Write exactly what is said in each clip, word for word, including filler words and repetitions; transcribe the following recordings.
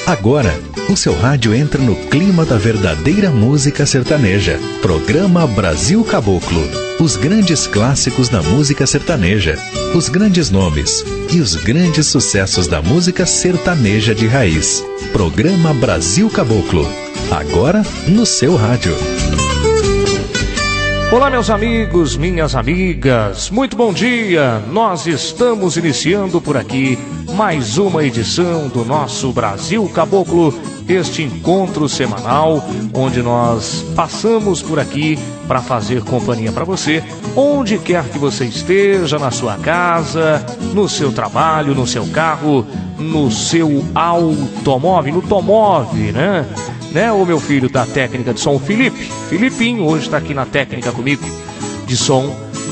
Agora, o seu rádio entra no clima da verdadeira música sertaneja. Programa Brasil Caboclo. Os grandes clássicos da música sertaneja, os grandes nomes e os grandes sucessos da música sertaneja de raiz. Programa Brasil Caboclo. Agora, no seu rádio. Olá, meus amigos, minhas amigas, muito bom dia. Nós estamos iniciando por aqui mais uma edição do nosso Brasil Caboclo, este encontro semanal onde nós passamos por aqui para fazer companhia para você, onde quer que você esteja, na sua casa, no seu trabalho, no seu carro, no seu automóvel, no tomóvel, né? Né, o meu filho da técnica de som, Felipe, Filipinho, hoje está aqui na técnica comigo de som,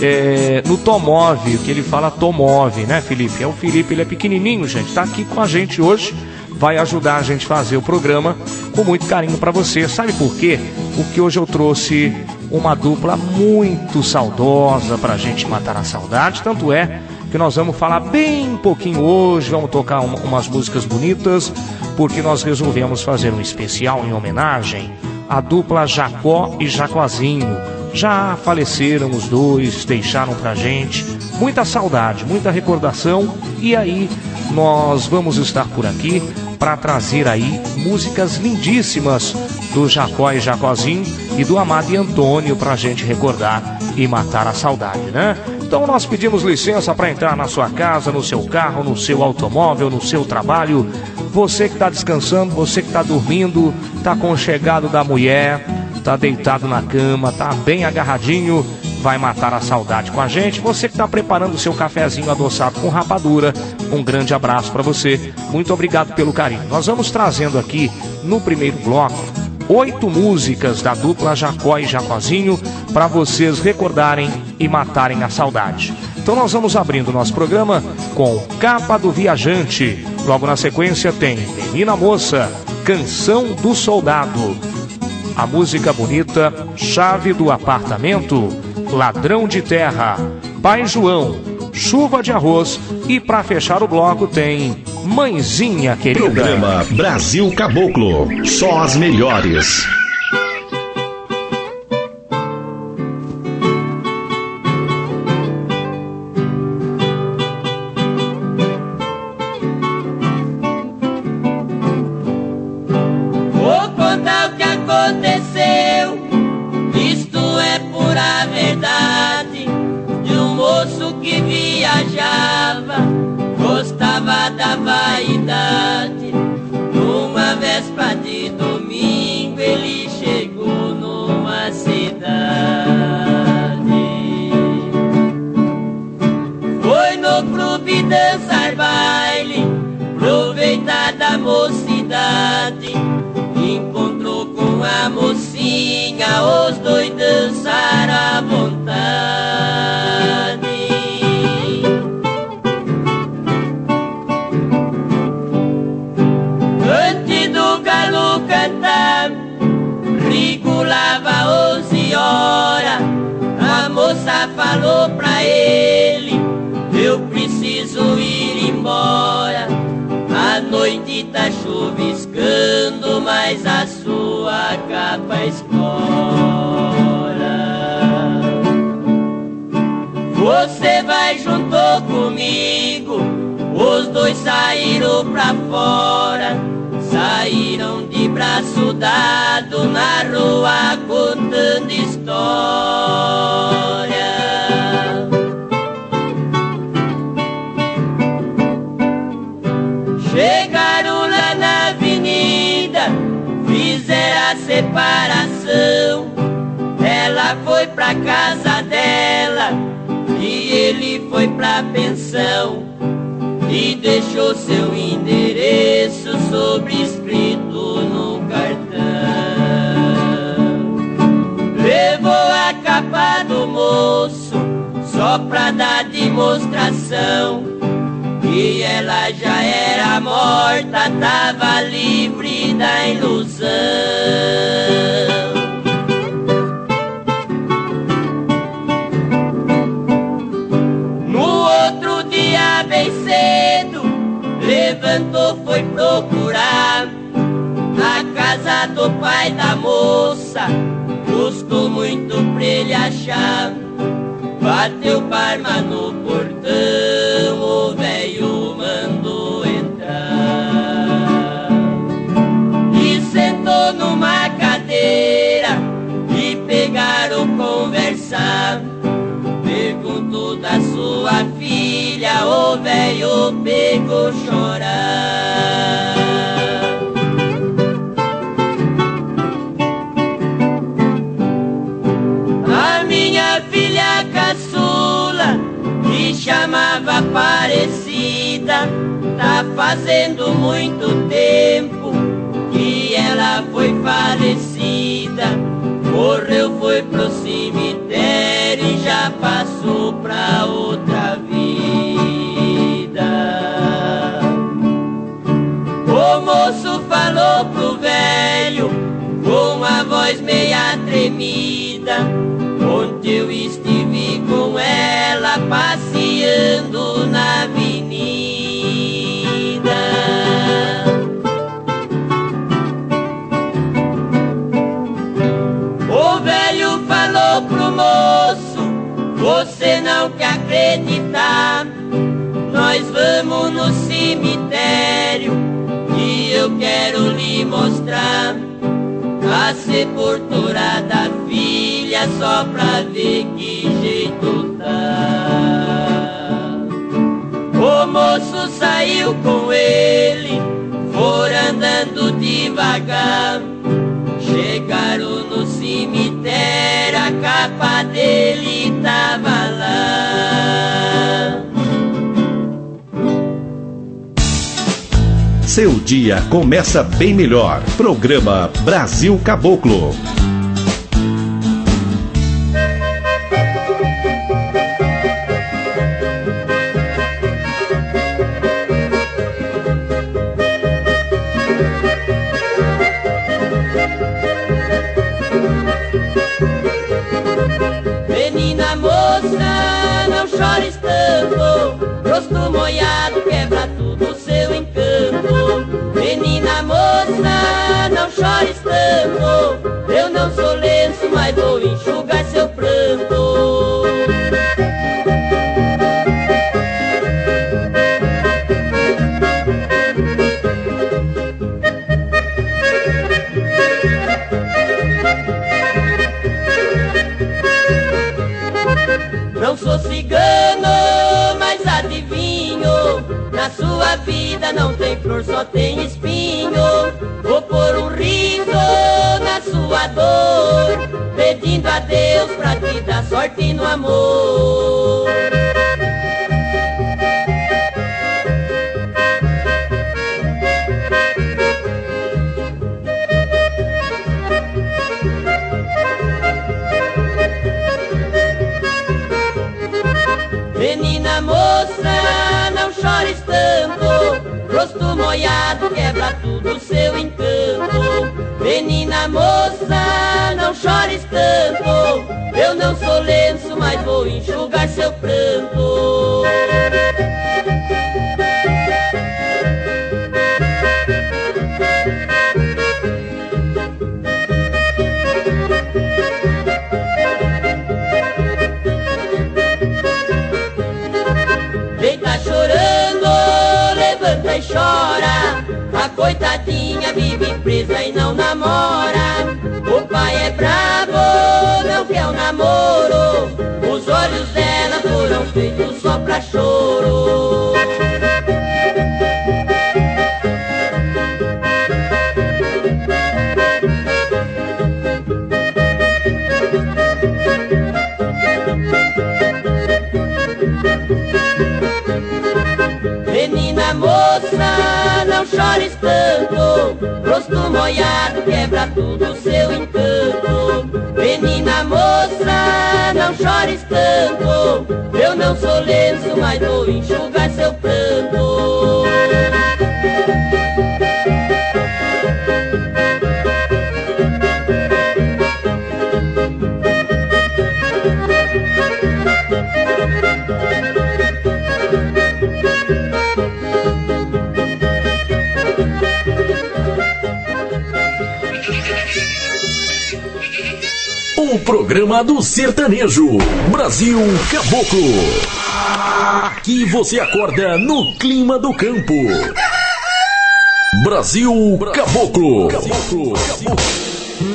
é, no tomóvel, que ele fala tomóvel, né, Felipe? É o Felipe, ele é pequenininho, gente, está aqui com a gente hoje, vai ajudar a gente a fazer o programa com muito carinho para você. Sabe por quê? Porque hoje eu trouxe uma dupla muito saudosa para a gente matar a saudade, tanto é que nós vamos falar bem pouquinho hoje, vamos tocar uma, umas músicas bonitas, porque nós resolvemos fazer um especial em homenagem à dupla Jacó e Jacozinho. Já faleceram os dois, deixaram pra gente muita saudade, muita recordação, e aí nós vamos estar por aqui para trazer aí músicas lindíssimas do Jacó e Jacozinho e do Amado e Antônio pra gente recordar e matar a saudade, né? Então nós pedimos licença para entrar na sua casa, no seu carro, no seu automóvel, no seu trabalho. Você que está descansando, você que está dormindo, está aconchegado da mulher, está deitado na cama, está bem agarradinho, vai matar a saudade com a gente. Você que está preparando o seu cafezinho adoçado com rapadura, um grande abraço para você. Muito obrigado pelo carinho. Nós vamos trazendo aqui no primeiro bloco oito músicas da dupla Jacó e Jacozinho para vocês recordarem e matarem a saudade. Então nós vamos abrindo o nosso programa com Capa do Viajante. Logo na sequência tem Menina Moça, Canção do Soldado. A música bonita, Chave do Apartamento, Ladrão de Terra, Pai João, Chuva de Arroz, e para fechar o bloco tem Mãezinha Querida. Programa Brasil Caboclo, só as melhores. Vou contar o que aconteceu, isto é pura verdade, de um moço que viajava, gostava da vaidade. Numa véspera de domingo ele chegou numa cidade. Foi no clube dançar baile, aproveitar da mocidade. Encontrou com a mocinha, os dois dançaram à vontade. Antes do galo cantar, regulava onze horas. A moça falou pra ele: eu preciso ir embora. A noite tá chuviscando, mas a sua capa escora. Você vai junto comigo. Os dois saíram pra fora, saíram de braço dado na rua contando história. Chegaram lá na avenida, fizeram a separação. Ela foi pra casa dela e ele foi pra pensão, e deixou seu endereço sobrescrito no cartão. Levou a capa do moço só pra dar demonstração, e ela já era morta, tava livre da ilusão. No outro dia bem cedo, levantou, foi procurar casa do pai da moça, custou muito pra ele achar. Bateu palma no portão, o velho mandou entrar. E sentou numa cadeira e pegaram conversar. Perguntou da sua filha, o velho pegou chorar. A minha filha caçula, que chamava Aparecida, tá fazendo muito tempo que ela foi falecida. Morreu, foi pro cemitério e já passou pra outra vida. O moço falou pro velho com a voz meia tremida: ontem eu estive com ela passeando na avenida. O velho falou pro moço: você não quer acreditar, nós vamos no cemitério e eu quero lhe mostrar a sepultura da filha, só pra ver que jeito tá. O moço saiu com ele, foram andando devagar. Chegaram no cemitério, a capa dele tava lá. Seu dia começa bem melhor. Programa Brasil Caboclo. Menina moça, não chores tanto, rosto molhado quebra tudo o seu encanto. Menina moça, não chores tanto, eu não sou lenço, mas vou enxugar seu pranto. Não sou cigano, mas adivinho, na sua vida não tem flor, só tem espinho. Vou pôr um riso na sua dor, pedindo a Deus pra te dar sorte no amor. Menina moça, não chores tanto, rosto molhado quebra tudo o seu encanto. Menina moça, não chores tanto, eu não sou lenço, mas vou enxugar seu pranto. Deita chorando, levanta e chora, a coitadinha vive presa e não namora. O pai é bravo, não quer um namoro, os olhos dela foram feitos só pra choro. Menina moça, não chores tanto, rosto molhado quebra tudo o seu encanto. Menina moça, não chores tanto, eu não sou lenço, mas vou enxugar seu pranto. programa do sertanejo, Brasil Caboclo. Aqui você acorda no clima do campo. Brasil Caboclo. Caboclo. Caboclo.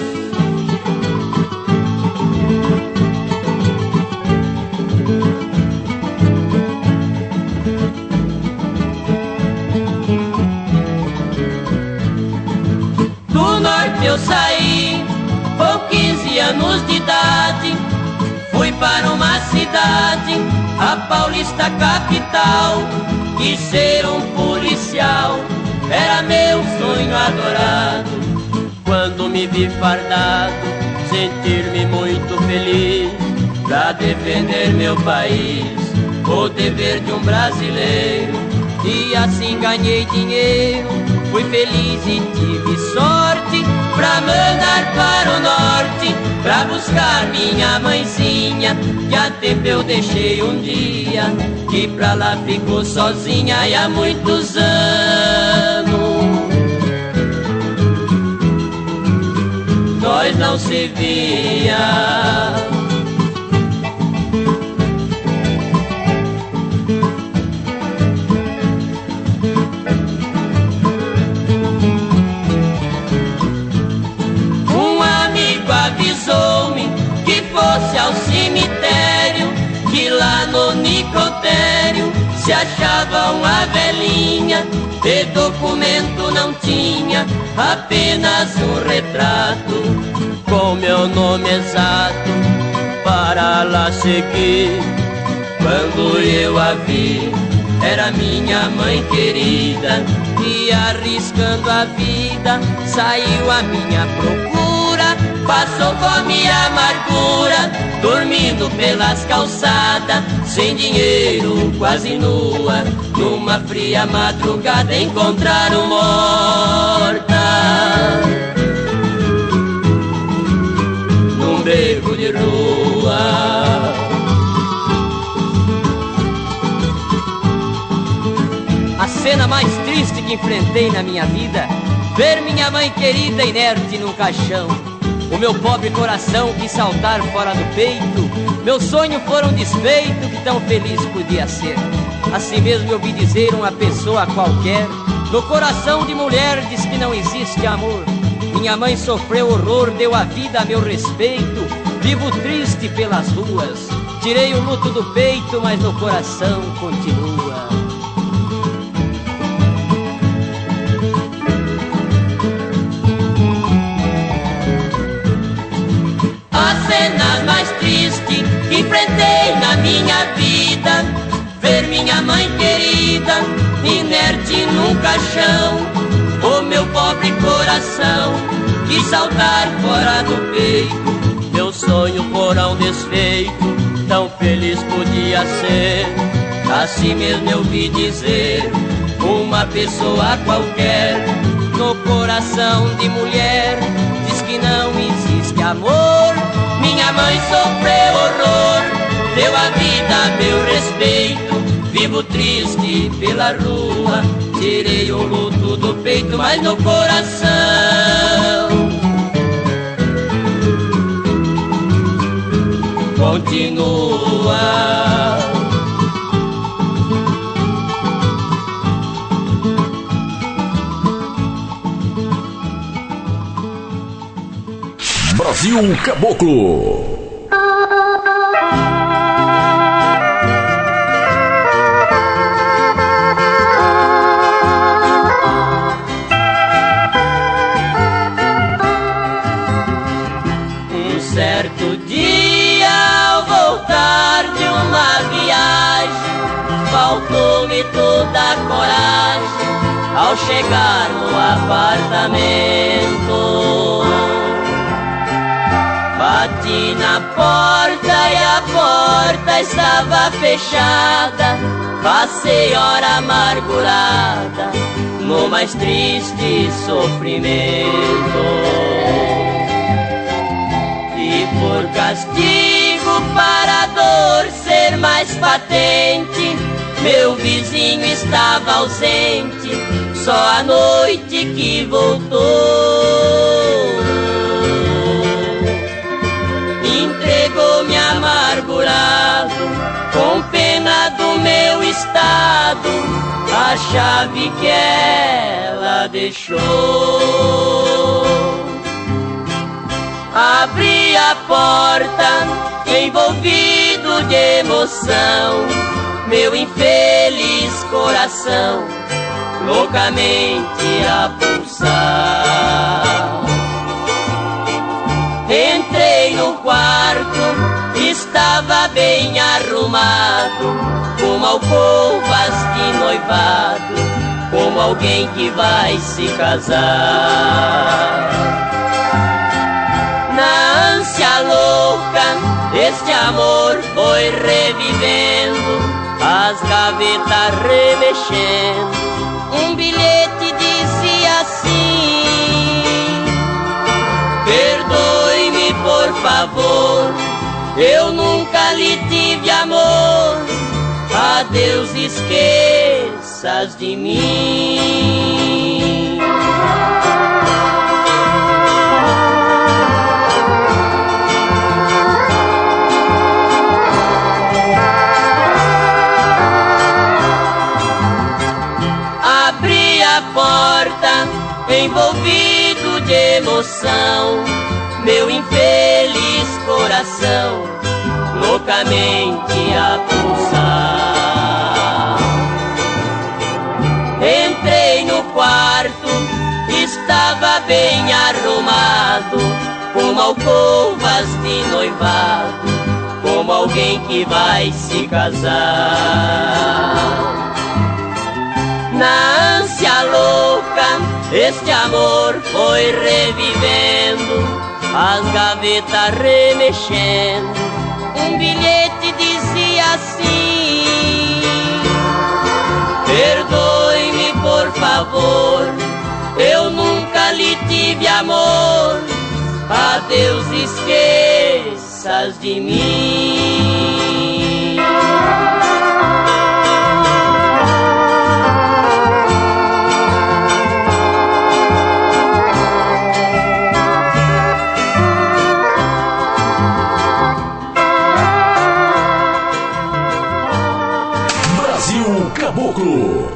Eu saí com quinze anos de idade, fui para uma cidade, a Paulista capital, e ser um policial era meu sonho adorado. Quando me vi fardado, sentir-me muito feliz, pra defender meu país, o dever de um brasileiro. E assim ganhei dinheiro, fui feliz e tive sorte pra mandar para o norte, pra buscar minha mãezinha, que a tempo eu deixei um dia, que pra lá ficou sozinha e há muitos anos nós não se via. Avisou-me que fosse ao cemitério, que lá no necrotério se achava uma velhinha, de documento não tinha, apenas um retrato com meu nome exato para lá seguir. Quando eu a vi, era minha mãe querida, e arriscando a vida saiu a minha procura. Passou fome e amargura, dormindo pelas calçadas, sem dinheiro, quase nua, numa fria madrugada encontraram morta num beco de rua. A cena mais triste que enfrentei na minha vida, ver minha mãe querida inerte num caixão. O meu pobre coração quis saltar fora do peito, meus sonhos foram desfeitos, que tão feliz podia ser. Assim mesmo eu vi dizer uma pessoa qualquer, no coração de mulher diz que não existe amor. Minha mãe sofreu horror, deu a vida a meu respeito, vivo triste pelas ruas, tirei o luto do peito, mas no coração continua. Cena mais triste que enfrentei na minha vida, ver minha mãe querida inerte num caixão. O meu pobre coração quis saltar fora do peito, meu sonho foram desfeito, tão feliz podia ser. Assim mesmo eu vi dizer uma pessoa qualquer, no coração de mulher diz que não existe amor. Minha mãe sofreu horror, deu a vida a meu respeito, vivo triste pela rua, tirei o luto do peito, mas no coração continua. Brasil Caboclo. Um certo dia, ao voltar de uma viagem, faltou-me toda a coragem ao chegar no apartamento. Bati na porta e a porta estava fechada. Passei hora amargurada no mais triste sofrimento. E por castigo, para a dor ser mais patente, meu vizinho estava ausente, só à noite que voltou. estado, a chave que ela deixou. Abri a porta, envolvido de emoção, meu infeliz coração loucamente a pulsar. Entrei no quarto, estava bem arrumado, como alcovas de noivado, como alguém que vai se casar. Na ânsia louca, este amor foi revivendo, as gavetas remexendo. Um bilhete dizia assim: perdoe-me por favor, eu nunca lhe tive amor, adeus, esqueças de mim. Abri a porta, envolvido de emoção, meu infeliz coração loucamente a pulsar. Entrei no quarto, estava bem arrumado, como alcovas de noivado, como alguém que vai se casar. Na ânsia louca, este amor foi revivendo, as gavetas remexendo. Um bilhete dizia assim: perdoe-me por favor, eu nunca lhe tive amor, adeus, esqueças de mim. Caboclo.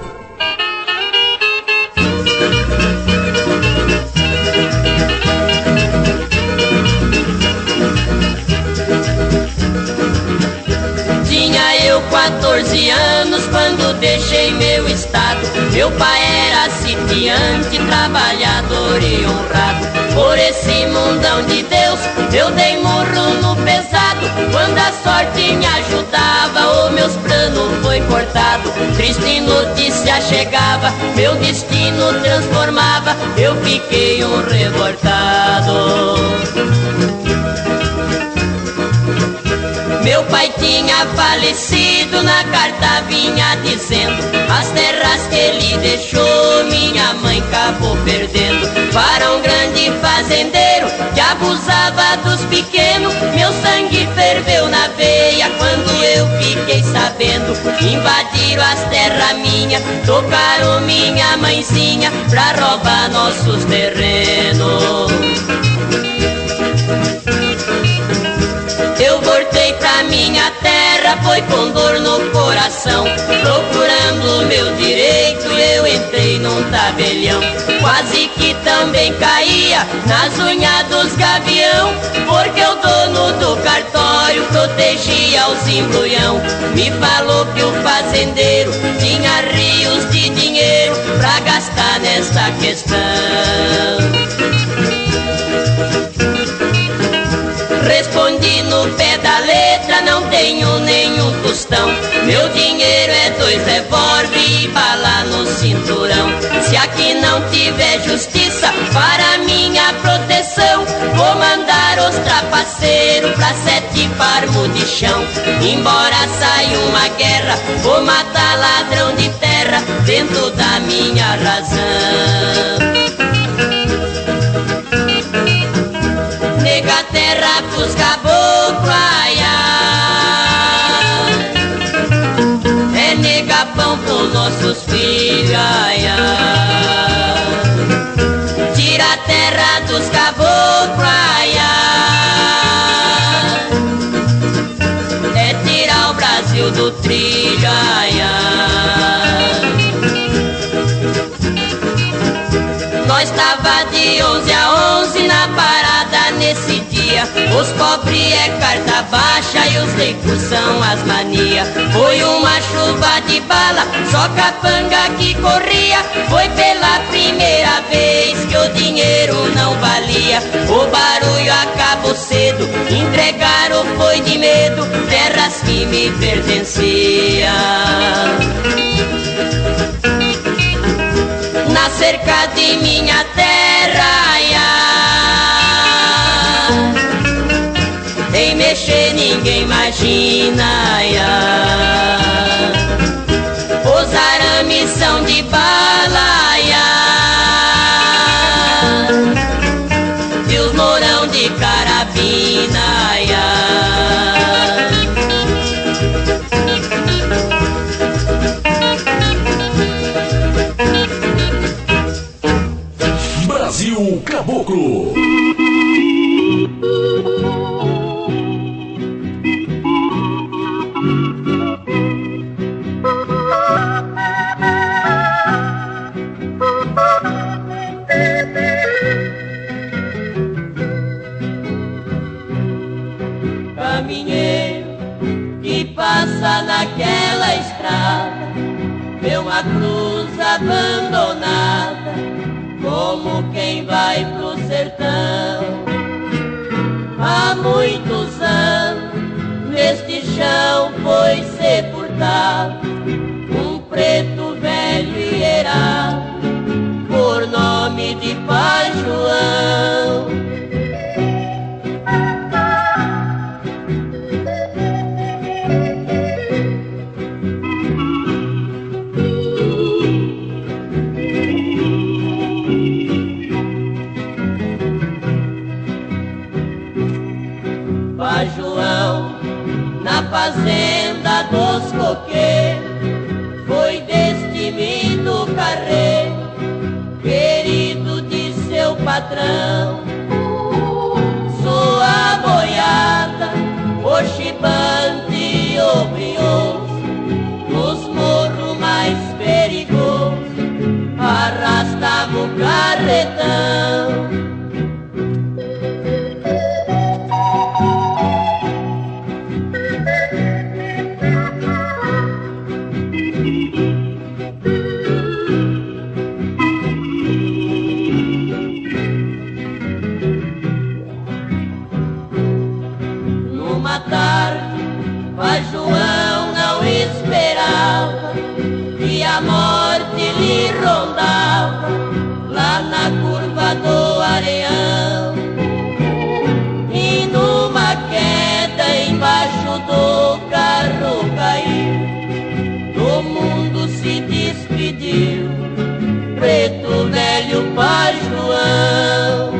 Tinha eu quatorze anos quando deixei meu estado. Meu pai era sitiante, trabalhador e honrado. Por esse mundão de Deus eu dei murro no pesado. Quando a sorte me ajudava, o meus planos foi cortado. Triste notícia chegava, meu destino transformava. Eu fiquei um revoltado. Meu pai tinha falecido, na carta vinha dizendo as terras que ele deixou, minha mãe acabou perdendo para um grande fazendeiro que abusava dos pequenos. Meu sangue ferveu na veia quando eu fiquei sabendo. Invadiram as terras minhas, tocaram minha mãezinha pra roubar nossos terrenos. Eu voltei pra minha terra, foi com dor no coração, procurando meu direito, eu entrei num tabelião. Quase que também caía nas unhas dos gavião, porque o dono do cartório protegia os embrulhão. Me falou que o fazendeiro tinha rios de dinheiro pra gastar nessa questão. Respondi no pé da letra, não tenho nenhum tostão. Meu dinheiro é dois revólver e bala no cinturão. Se aqui não tiver justiça para minha proteção, vou mandar os trapaceiros pra sete farmos de chão. Embora saia uma guerra, vou matar ladrão de terra dentro da minha razão. Nega terra pros caboclos, ai, ai. É nega pão pros nossos filhos, ai, ai. Tira a terra dos caboclos, ai, ai. É tirar o Brasil do trilho, ai, ai. Os pobres é carta baixa e os ricos são as mania. Foi uma chuva de bala, só capanga que corria. Foi pela primeira vez que o dinheiro não valia. O barulho acabou cedo, entregaram foi de medo terras que me pertenciam. Na cerca de minha terra, em mexer ninguém imagina, os arames são de bala, e os morão de carabina. Brasil Caboclo. Caminheiro que passa naquela estrada, vê uma cruz abandonada, como quem vai pro sertão. Há muitos anos neste chão foi sepultado um preto velho e errado, por nome de Pai João. Pai João, na fazenda dos coqueiros, foi destemido carreiro, querido de seu patrão. Sua boiada, o chibante e o brioso, nos morros mais perigosos, arrastava o carretão. Pai João não esperava que a morte lhe rondava lá na curva do Areão, e numa queda embaixo do carro caiu, do mundo se despediu preto velho Pai João.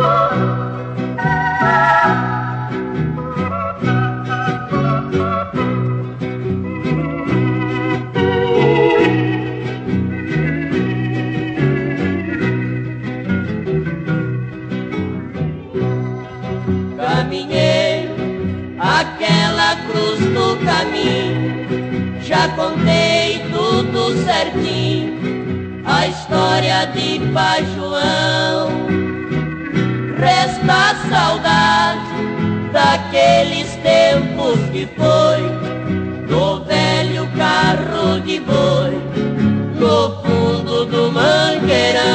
Caminheiro, aquela cruz do caminho, já contei tudo certinho, a história de Pai João. Resta a saudade daqueles tempos que foi, do velho carro de boi, no fundo do mangueirão.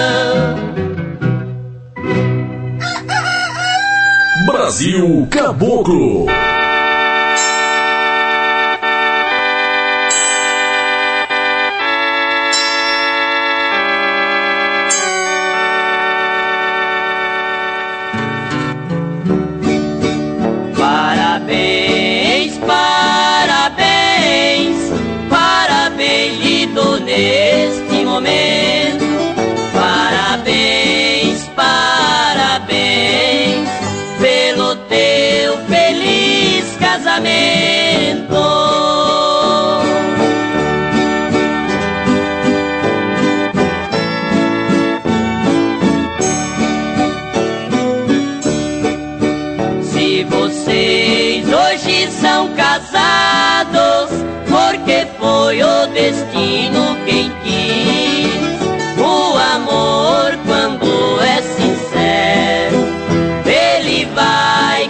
Brasil Caboclo. Parabéns, parabéns, parabéns lhe dou neste momento. Parabéns, parabéns, pelo teu feliz casamento. Se vocês hoje são casados, porque foi o destino quem quis. O amor, quando é sincero, ele vai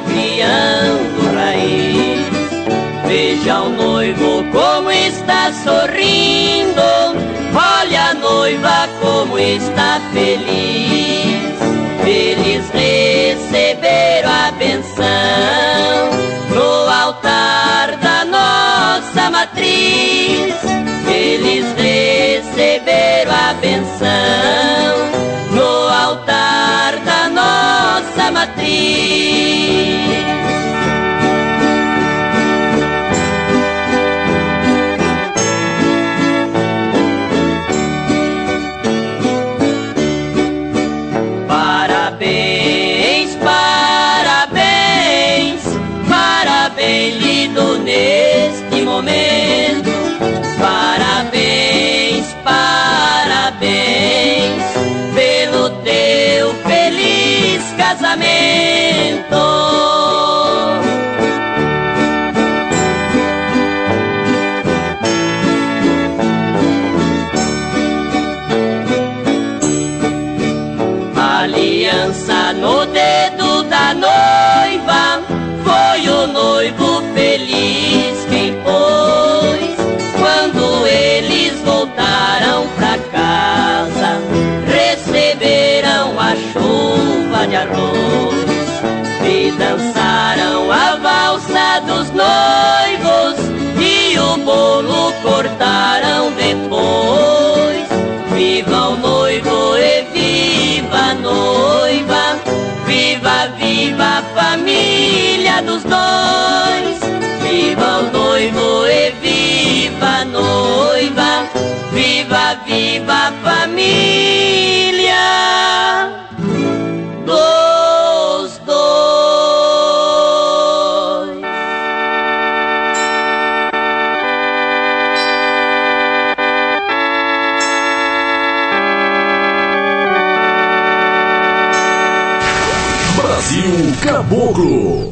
está sorrindo, olha a noiva como está feliz. Eles receberam a benção no altar da nossa matriz. Eles receberam a benção no altar da nossa matriz. Parabéns, parabéns, parabéns lhe dou neste momento. Parabéns, parabéns pelo teu feliz casamento. Aliança no dedo da noiva, foi o noivo feliz quem pôs. Quando eles voltaram pra casa, receberam a chuva de arroz e dançaram a valsa dos noivos e o bolo cortaram depois. Viva o noivo e viva a noiva, viva, viva a família dos dois. Viva o noivo e viva a noiva, viva, viva a família dos dois. Brasil Caboclo.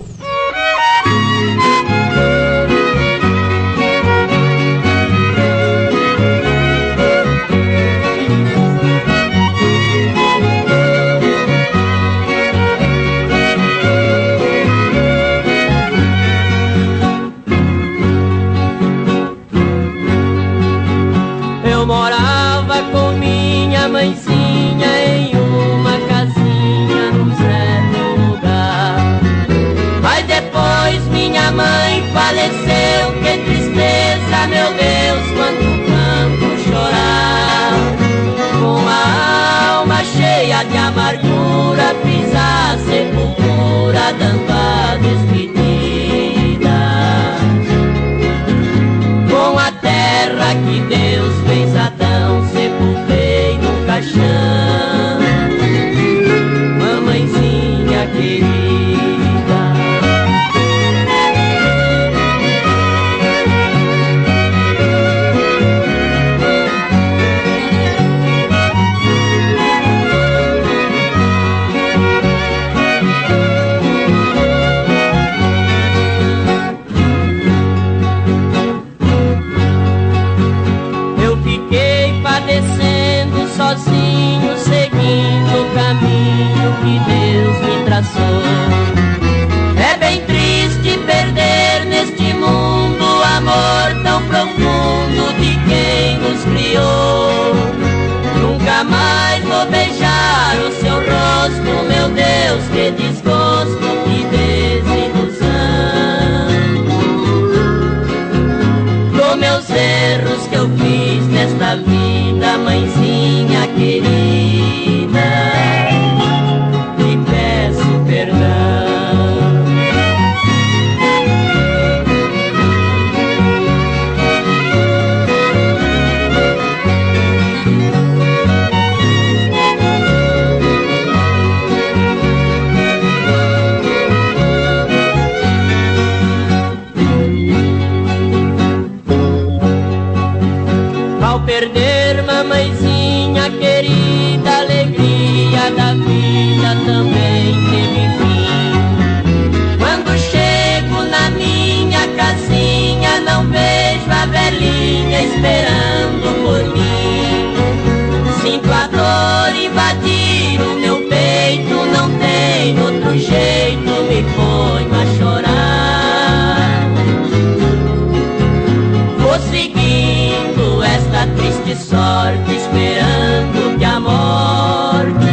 Eu morava com minha mãezinha em uma casinha num certo lugar. Mas depois minha mãe faleceu, que tristeza, meu Deus, quanto canto chorar. Com a alma cheia de amargura, fiz a sepultura dando a despedida. Com a terra que Deus fez Adão, sepultei no caixão, mamãezinha querida. Padecendo sozinho, seguindo o caminho que Deus me traçou. É bem triste perder neste mundo o amor tão profundo de quem nos criou. Nunca mais vou beijar o seu rosto, meu Deus, que desgosto, que desilusão. Com meus erros que eu fiz nesta vida, mãezinha querida, te peço perdão. Ao perder mamãezinha querida, a alegria da vida também teve fim. Quando chego na minha casinha, não vejo a velhinha esperando por mim. Sinto a dor invadir o meu peito, não tem outro jeito, me ponho a chorar. Vou seguir minha triste sorte, esperando que a morte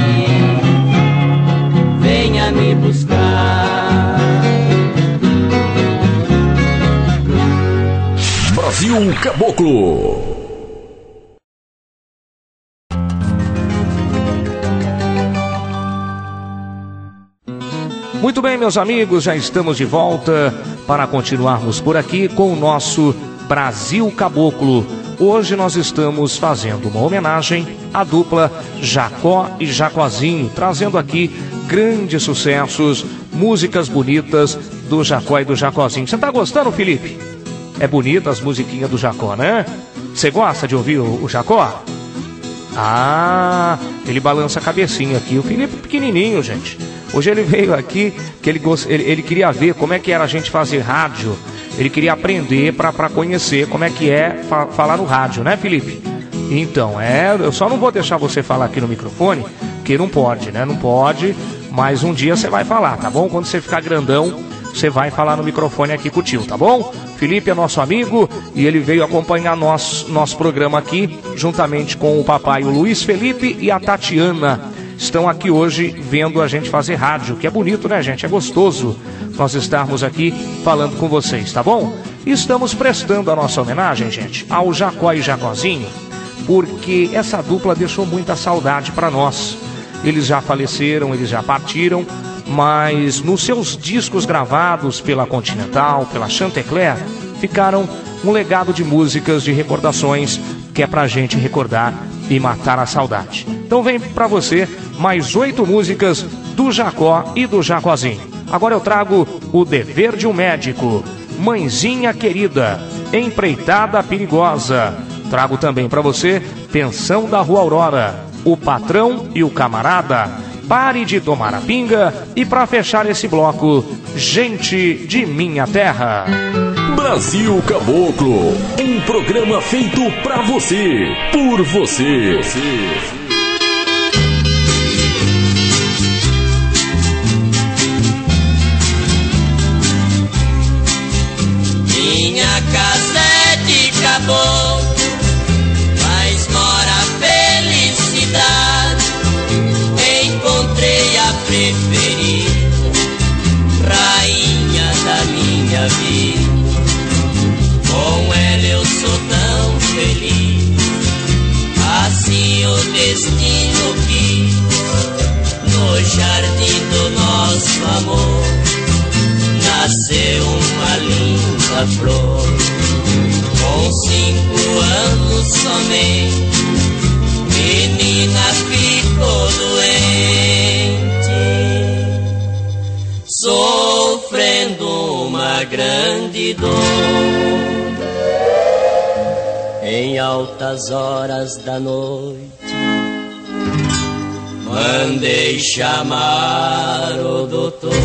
venha me buscar. Brasil Caboclo. Muito bem, meus amigos, já estamos de volta para continuarmos por aqui com o nosso Brasil Caboclo. Hoje nós estamos fazendo uma homenagem à dupla Jacó e Jacozinho, trazendo aqui grandes sucessos, músicas bonitas do Jacó e do Jacozinho. Você tá gostando, Felipe? É bonita as musiquinhas do Jacó, né? Você gosta de ouvir o, o Jacó? Ah, ele balança a cabecinha aqui. O Felipe é pequenininho, gente. Hoje ele veio aqui, que ele, ele, ele queria ver como é que era a gente fazer rádio. Ele queria aprender para conhecer como é que é fa falar no rádio, né, Felipe? Então, é, eu só não vou deixar você falar aqui no microfone, porque não pode, né? Não pode, mas um dia você vai falar, tá bom? Quando você ficar grandão, você vai falar no microfone aqui com o tio, tá bom? Felipe é nosso amigo e ele veio acompanhar nosso, nosso programa aqui, juntamente com o papai, o Luiz Felipe e a Tatiana. Estão aqui hoje vendo a gente fazer rádio, que é bonito, né, gente? É gostoso nós estarmos aqui falando com vocês, tá bom? E estamos prestando a nossa homenagem, gente, ao Jacó e Jacozinho, porque essa dupla deixou muita saudade para nós. Eles já faleceram, eles já partiram, mas nos seus discos gravados pela Continental, pela Chantecler, ficaram um legado de músicas, de recordações, que é pra gente recordar e matar a saudade. Então vem pra você mais oito músicas do Jacó e do Jacozinho. Agora eu trago O Dever de um Médico, Mãezinha Querida, Empreitada Perigosa. Trago também pra você Pensão da Rua Aurora, O Patrão e o Camarada, Pare de Tomar a Pinga e pra fechar esse bloco, Gente de Minha Terra. Brasil Caboclo, um programa feito pra você, por você. Minha casa é de caboclo, mas mora a felicidade. Encontrei a preferida, rainha da minha vida. Com ela eu sou tão feliz, assim o destino quis. No jardim do nosso amor nasceu uma linda flor. Com cinco anos somente, menina ficou doente, sofrendo uma grande dor. Em altas horas da noite, mandei chamar o doutor.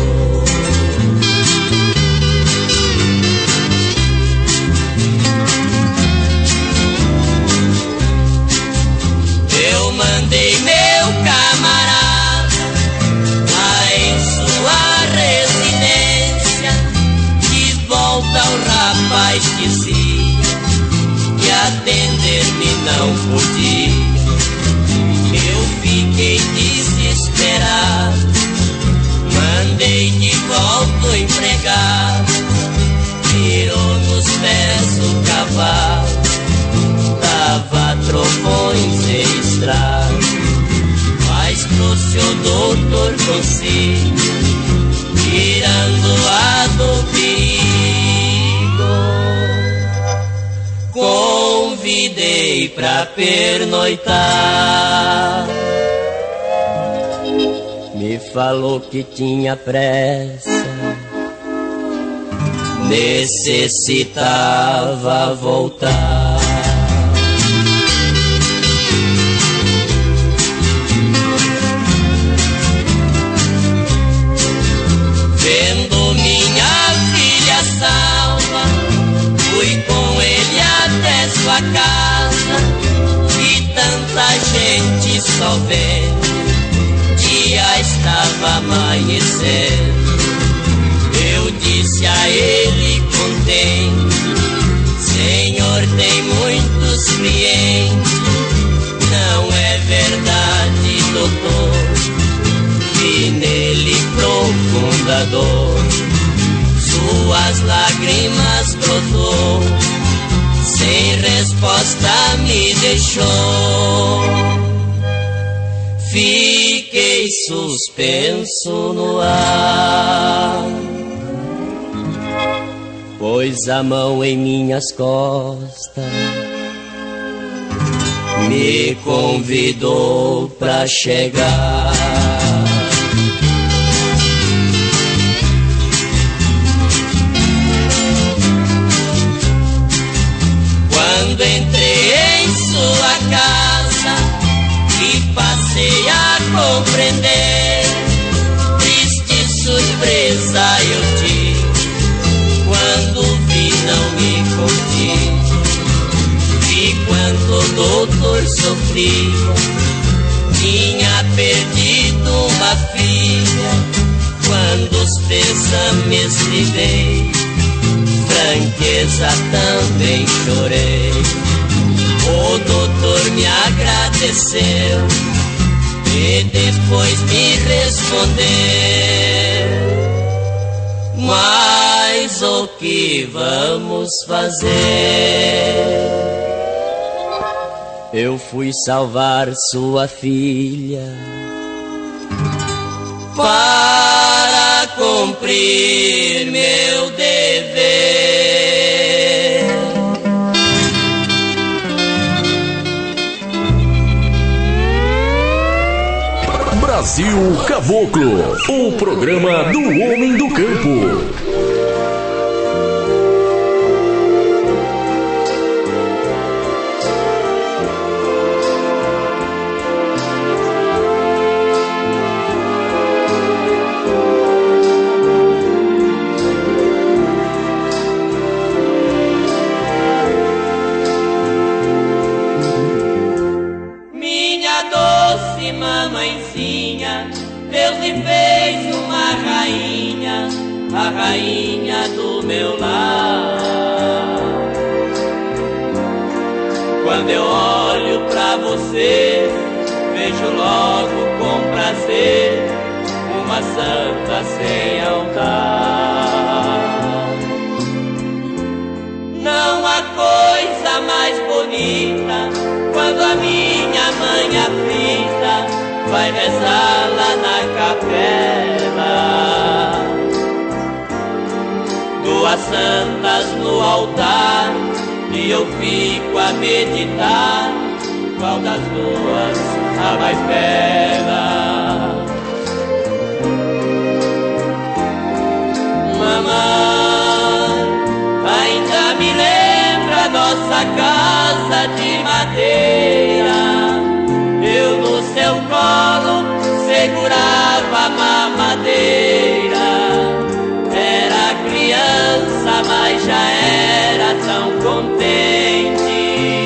Eu mandei meu camarada lá em sua residência, de volta ao rapaz dizia que atender-me não podia. Eu fiquei desesperado, mandei de volta o empregado, tirou nos pés o cavalo, dava trovões e estrago, mas trouxe o doutor consigo, tirando-a do perigo. Convidei pra pernoitar, me falou que tinha pressa, necessitava voltar. Vendo minha filha salva, fui com ele até sua casa, e tanta gente só vendo, dia estava amanhecendo. Eu disse a ele contente, Senhor tem muitos clientes, as lágrimas brotou, sem resposta me deixou. Fiquei suspenso no ar, pôs a mão em minhas costas, me convidou pra chegar. Quando entrei em sua casa e passei a compreender, triste surpresa eu tive quando vi não me contive. Vi quando o doutor sofria, tinha perdido uma filha. Quando os pêsames lhe dei, franqueza também chorei. O doutor me agradeceu e depois me respondeu: mas o que vamos fazer? Eu fui salvar sua filha para cumprir meu dever. Brasil Caboclo, o programa do homem do campo. Deus lhe fez uma rainha, a rainha do meu lar. Quando eu olho pra você, vejo logo com prazer uma santa sem altar. Não há coisa mais bonita quando a minha mãe aflita vai rezar lá na capela. Duas santas no altar e eu fico a meditar qual das duas a mais bela. Mamãe, ainda me lembra nossa casa de madeira. Eu no seu colo segurava a mamadeira. Era criança, mas já era tão contente.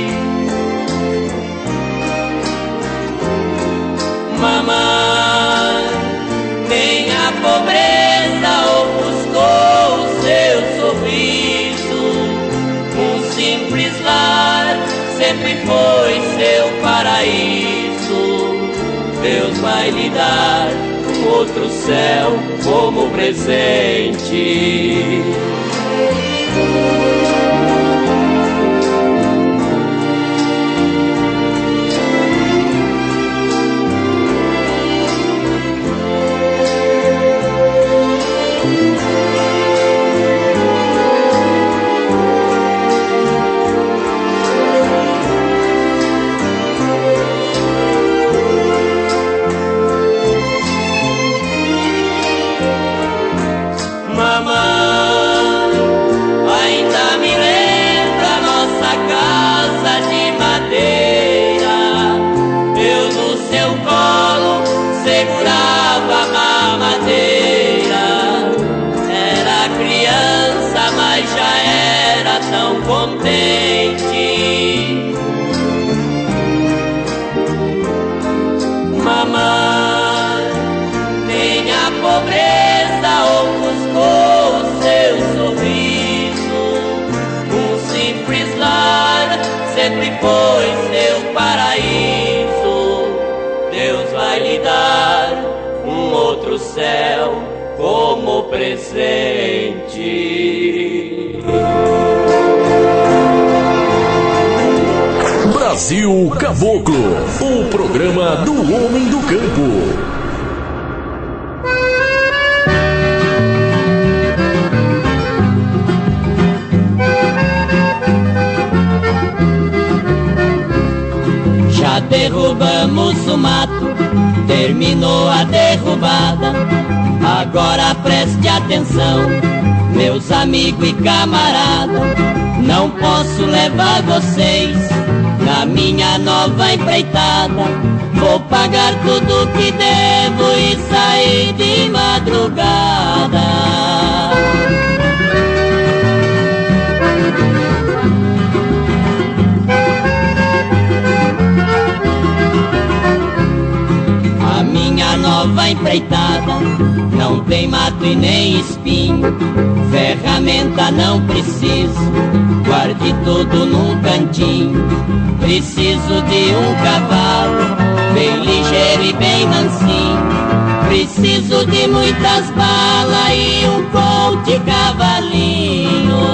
Mamãe, nem a pobreza ofuscou o seu sorriso. Um simples lar sempre foi seu paraíso. Deus vai lhe dar um outro céu como presente. Contente, mamãe, nem a pobreza ofuscou o seu sorriso. Um simples lar sempre foi seu paraíso. Deus vai lhe dar um outro céu como presente. Brasil Caboclo, o programa do homem do campo. Já derrubamos o mato, terminou a derrubada. Agora preste atenção, meus amigos e camaradas. Não posso levar vocês na minha nova empreitada. Vou pagar tudo que devo e sair de madrugada. A minha nova empreitada não tem mato e nem espinho, ferramenta não preciso, guarde tudo num cantinho. Preciso de um cavalo, bem ligeiro e bem mansinho. Preciso de muitas balas e um colte cavalinho.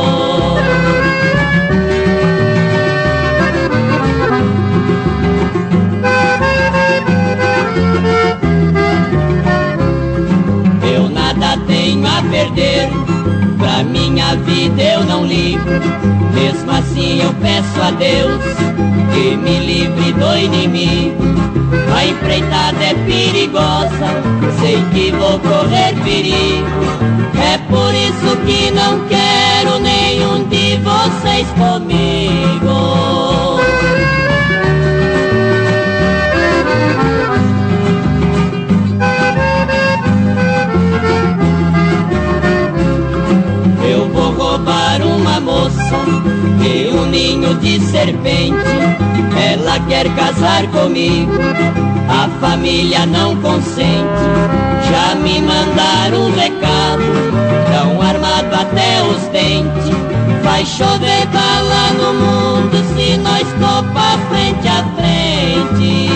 Eu nada tenho a perder, pra minha vida eu não ligo. Mesmo assim eu peço a Deus que me livre do inimigo. A empreitada é perigosa, sei que vou correr perigo. É por isso que não quero nenhum de vocês comigo. Eu vou roubar uma moça e um ninho de serpente. Ela quer casar comigo, a família não consente. Já me mandaram um recado, tão armado até os dentes. Vai chover bala no mundo se nós topar frente a frente.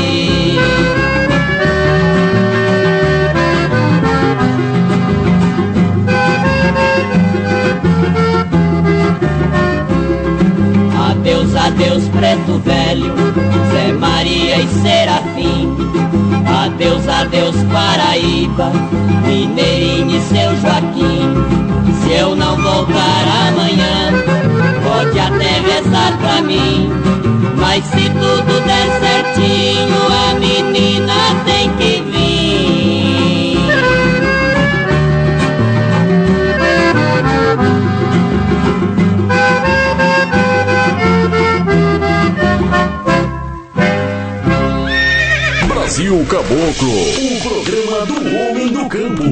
Adeus, adeus, preto velho, Zé Maria e Serafim. Adeus, adeus, Paraíba, Mineirinho e seu Joaquim. Se eu não voltar amanhã, pode até rezar pra mim. Mas se tudo der certinho, a menina tem que vir. Brasil Caboclo, o programa do homem do campo.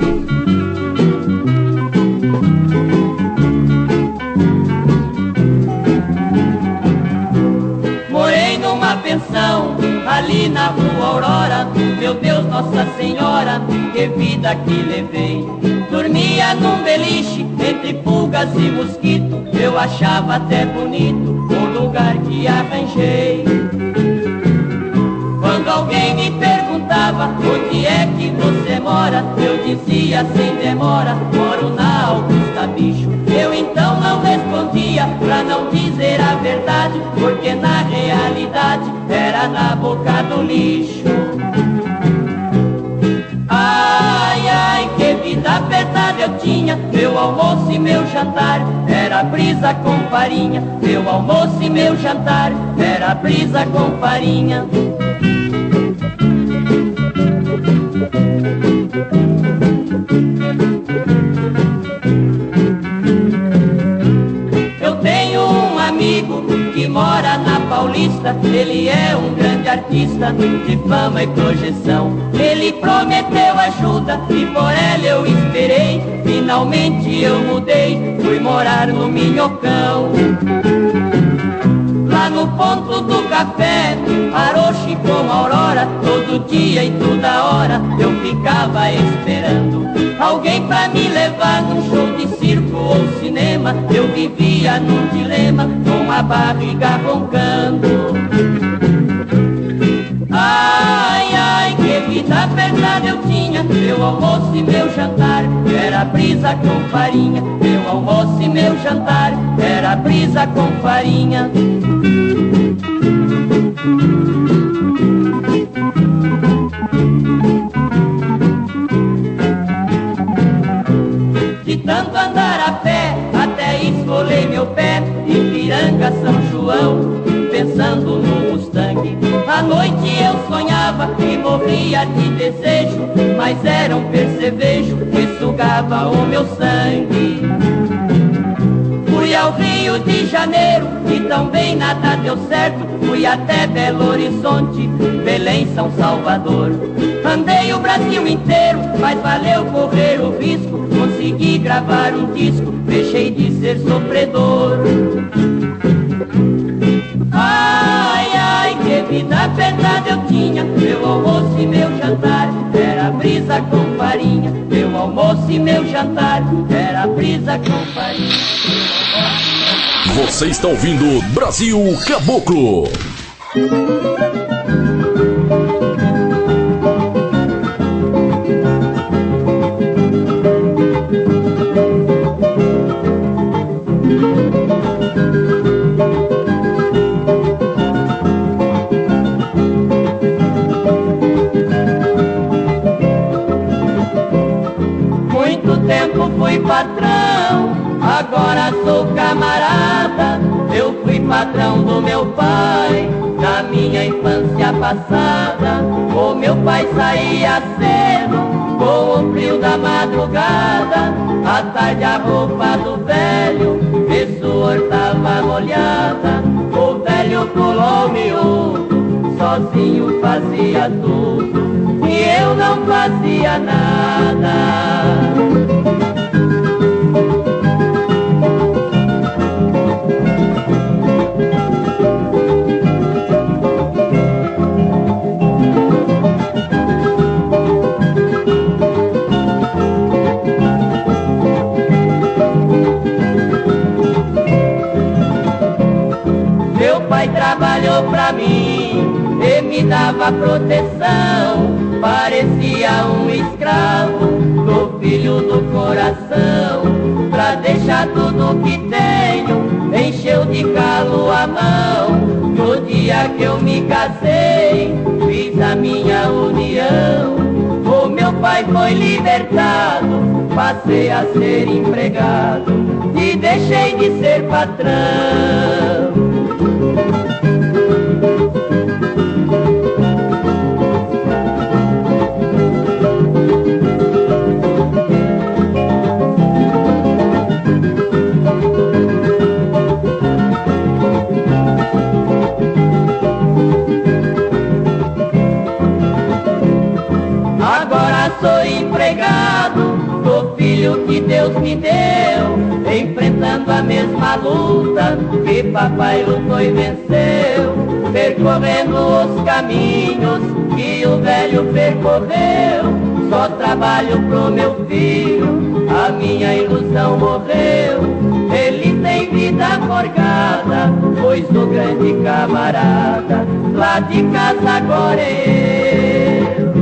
Morei numa pensão, ali na rua Aurora. Meu Deus, Nossa Senhora, que vida que levei. Dormia num beliche, entre pulgas e mosquito. Eu achava até bonito o lugar que arranjei. Quando alguém me perguntava onde é que você mora, eu dizia sem demora, moro na Augusta Bicho. Eu então não respondia, pra não dizer a verdade, porque na realidade era na boca do lixo. Ai, ai, que vida apertada eu tinha, meu almoço e meu jantar era brisa com farinha. Meu almoço e meu jantar era brisa com farinha. Eu tenho um amigo que mora na Paulista. Ele é um grande artista de fama e projeção. Ele prometeu ajuda e por ela eu esperei. Finalmente eu mudei, fui morar no Minhocão. Lá no ponto do café, Aroche com Aurora, todo dia e toda hora eu ficava esperando alguém pra me levar num show de circo ou cinema. Eu vivia num dilema, com a barriga roncando. Ai, ai, que vida apertada eu tinha, meu almoço e meu jantar era brisa com farinha, meu almoço e meu jantar era brisa com farinha. De tanto andar a pé, até esfolei meu pé, Ipiranga, São João, pensando no Mustang. À noite eu sonhava e morria de desejo, mas era um percevejo que sugava o meu sangue. Fui ao Rio de Janeiro e também nada deu certo. Fui até Belo Horizonte, Belém, São Salvador. Andei o Brasil inteiro, mas valeu correr o risco. Consegui gravar um disco, deixei de ser sofredor. Ai, ai, que vida pesada eu tinha. Meu almoço e meu jantar era brisa com farinha. Meu almoço e meu jantar era brisa com farinha. Você está ouvindo Brasil Caboclo. Muito tempo fui patrão, agora sou camarada. Eu fui patrão do meu pai na minha infância passada. O meu pai saía cedo com o frio da madrugada. À tarde a roupa do velho de suor tava molhada. O velho pulou miúdo, sozinho fazia tudo e eu não fazia nada. Meu pai trabalhou pra mim e me dava proteção. Parecia um escravo do filho do coração. Pra deixar tudo que tenho, encheu de calo a mão. No dia que eu me casei, fiz a minha união. O meu pai foi libertado, passei a ser empregado e deixei de ser patrão. Agora sou empregado do filho que Deus me deu, enfrentando a mesma luta que papai lutou e venceu, percorrendo os caminhos que o velho percorreu. Só trabalho pro meu filho, a minha ilusão morreu. Ele tem vida forgada, pois o grande camarada lá de casa agora é eu.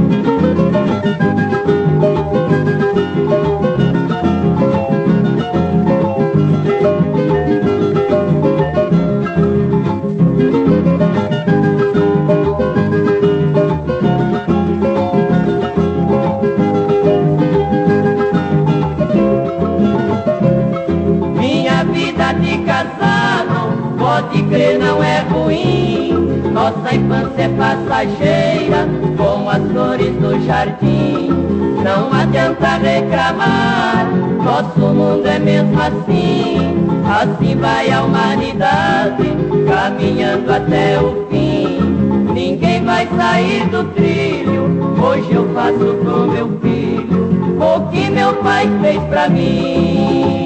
De casado, pode crer, não é ruim. Nossa infância é passageira, como as flores do jardim. Não adianta reclamar, nosso mundo é mesmo assim. Assim vai a humanidade, caminhando até o fim. Ninguém vai sair do trilho, hoje eu faço pro meu filho o que meu pai fez pra mim.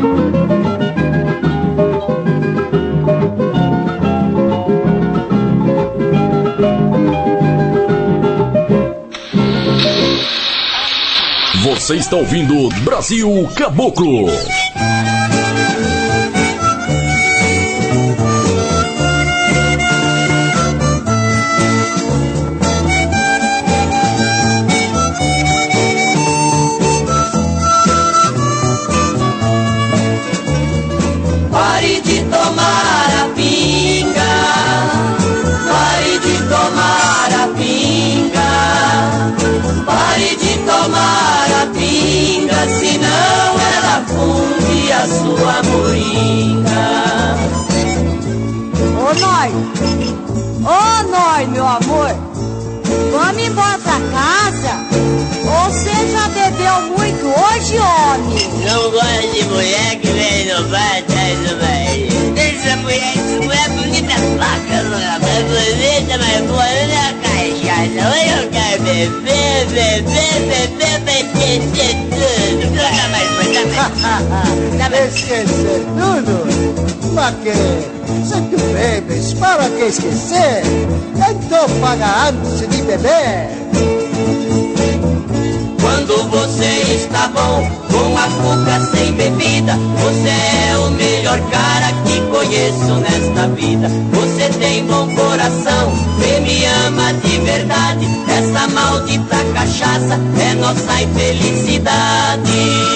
Você está ouvindo Brasil Caboclo. a sua moringa. Ô nós, ô nós, meu amor, vamos embora pra casa? Você já bebeu muito hoje, homem? Não gosto de mulher que vem no bar atrás do marido. Deixa a mulher, essa mulher bonita, faca no rapaz, bonita, mas boa, não é caixada. Hoje eu quero beber, beber, beber, pra esquecer tudo. Não dá mais, mas dá mais. Dá mais. Esquecer tudo? Pra quê? Se tu bebes, para que esquecer? Então paga antes de beber. Quando você está bom, com a cuca sem bebida, você é o melhor cara que conheço nesta vida. Você tem bom coração e me ama de verdade. Essa maldita cachaça é nossa infelicidade.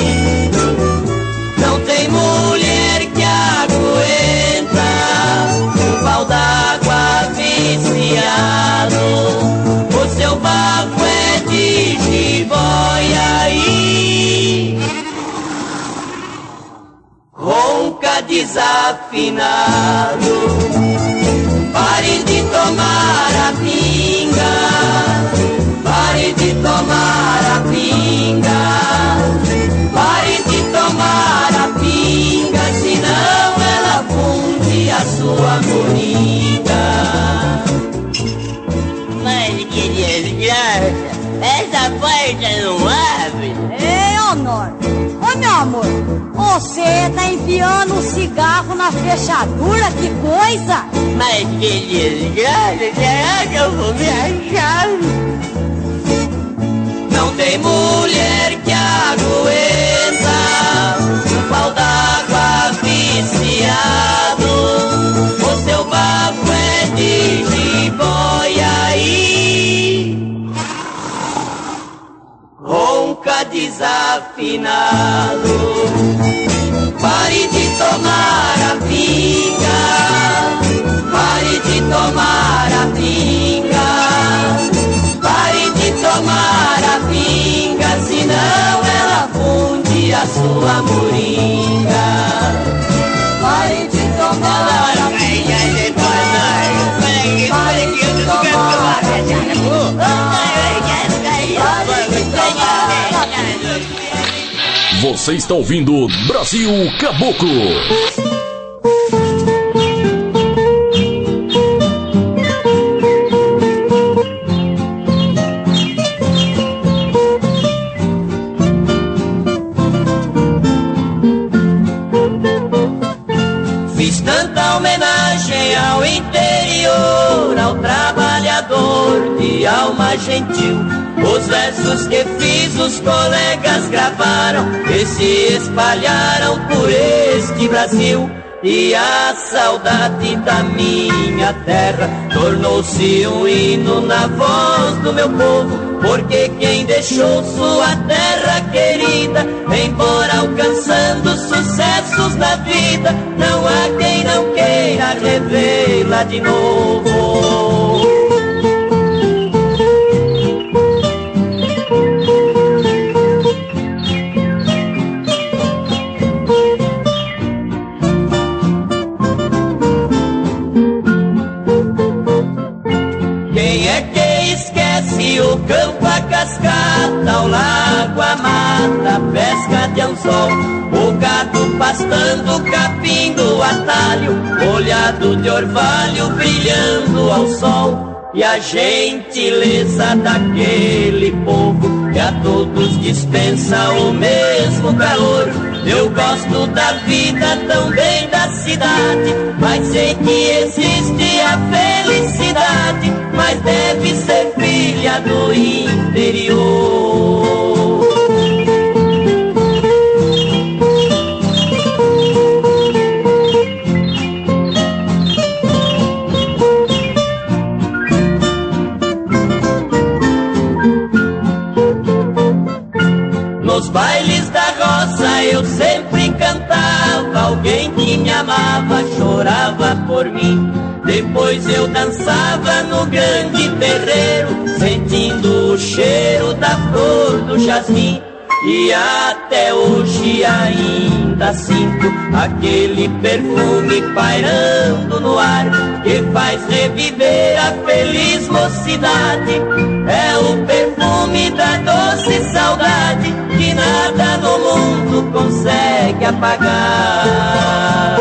Não tem mulher que aguenta um pau d'água viciado. O seu bafo é de jiboia e ronca desafinado. Pare de tomar a pinga, pare de tomar a pinga, pare de tomar a pinga, senão ela funde a sua moringa. Mas que desgraça, essa porta não abre. Ei, Honor, ô meu amor, você tá enfiando um cigarro na fechadura, que coisa! Mas que desgraça, será que eu vou me achar? Não tem mulher que aguenta um pau d'água viciado. O seu bafo é de jiboia e ronca desafinado. Pare de tomar a pinga, pare de tomar a pinga, pare de tomar a pinga, senão ela funde a sua moringa. Pare de tomar a pinga, pare de tomar a pinga. Você está ouvindo Brasil Caboclo. Fiz tanta homenagem ao interior, ao trabalhador de alma gentil. Os versos que fiz os colegas gravaram e se espalharam por este Brasil. E a saudade da minha terra tornou-se um hino na voz do meu povo. Porque quem deixou sua terra querida, embora alcançando sucessos na vida, não há quem não queira revê-la de novo. O campo, a cascata, o lago, a mata, a pesca de anzol, o gado pastando, capim do atalho, olhado de orvalho brilhando ao sol. E a gentileza daquele povo que a todos dispensa o mesmo calor. Eu gosto da vida também da cidade, mas sei que existe a felicidade, mas deve ser filha do interior. Nos bailes da roça eu sempre cantava, alguém que me amava chorava por mim. Depois eu dançava no grande terreiro, sentindo o cheiro da flor do jasmim. e até hoje ainda sinto aquele perfume pairando no ar que faz reviver a feliz mocidade. É o perfume da doce saudade que nada no mundo consegue apagar.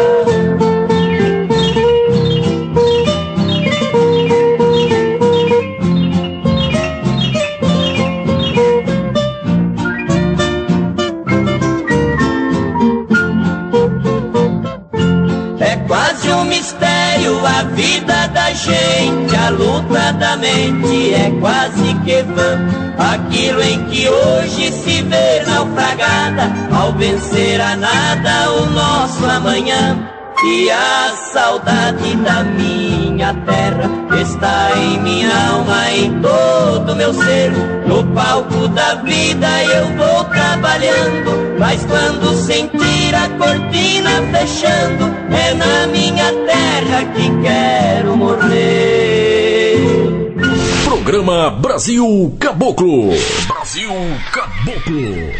A vida da gente, a luta da mente é quase que vã. Aquilo em que hoje se vê naufragada, ao vencer a nada o nosso amanhã. E a saudade da minha terra está em minha alma, em todo meu ser. No palco da vida eu vou trabalhando, mas quando sentir a cortina fechando, é na minha terra que quero morrer. Programa Brasil Caboclo. Brasil Caboclo.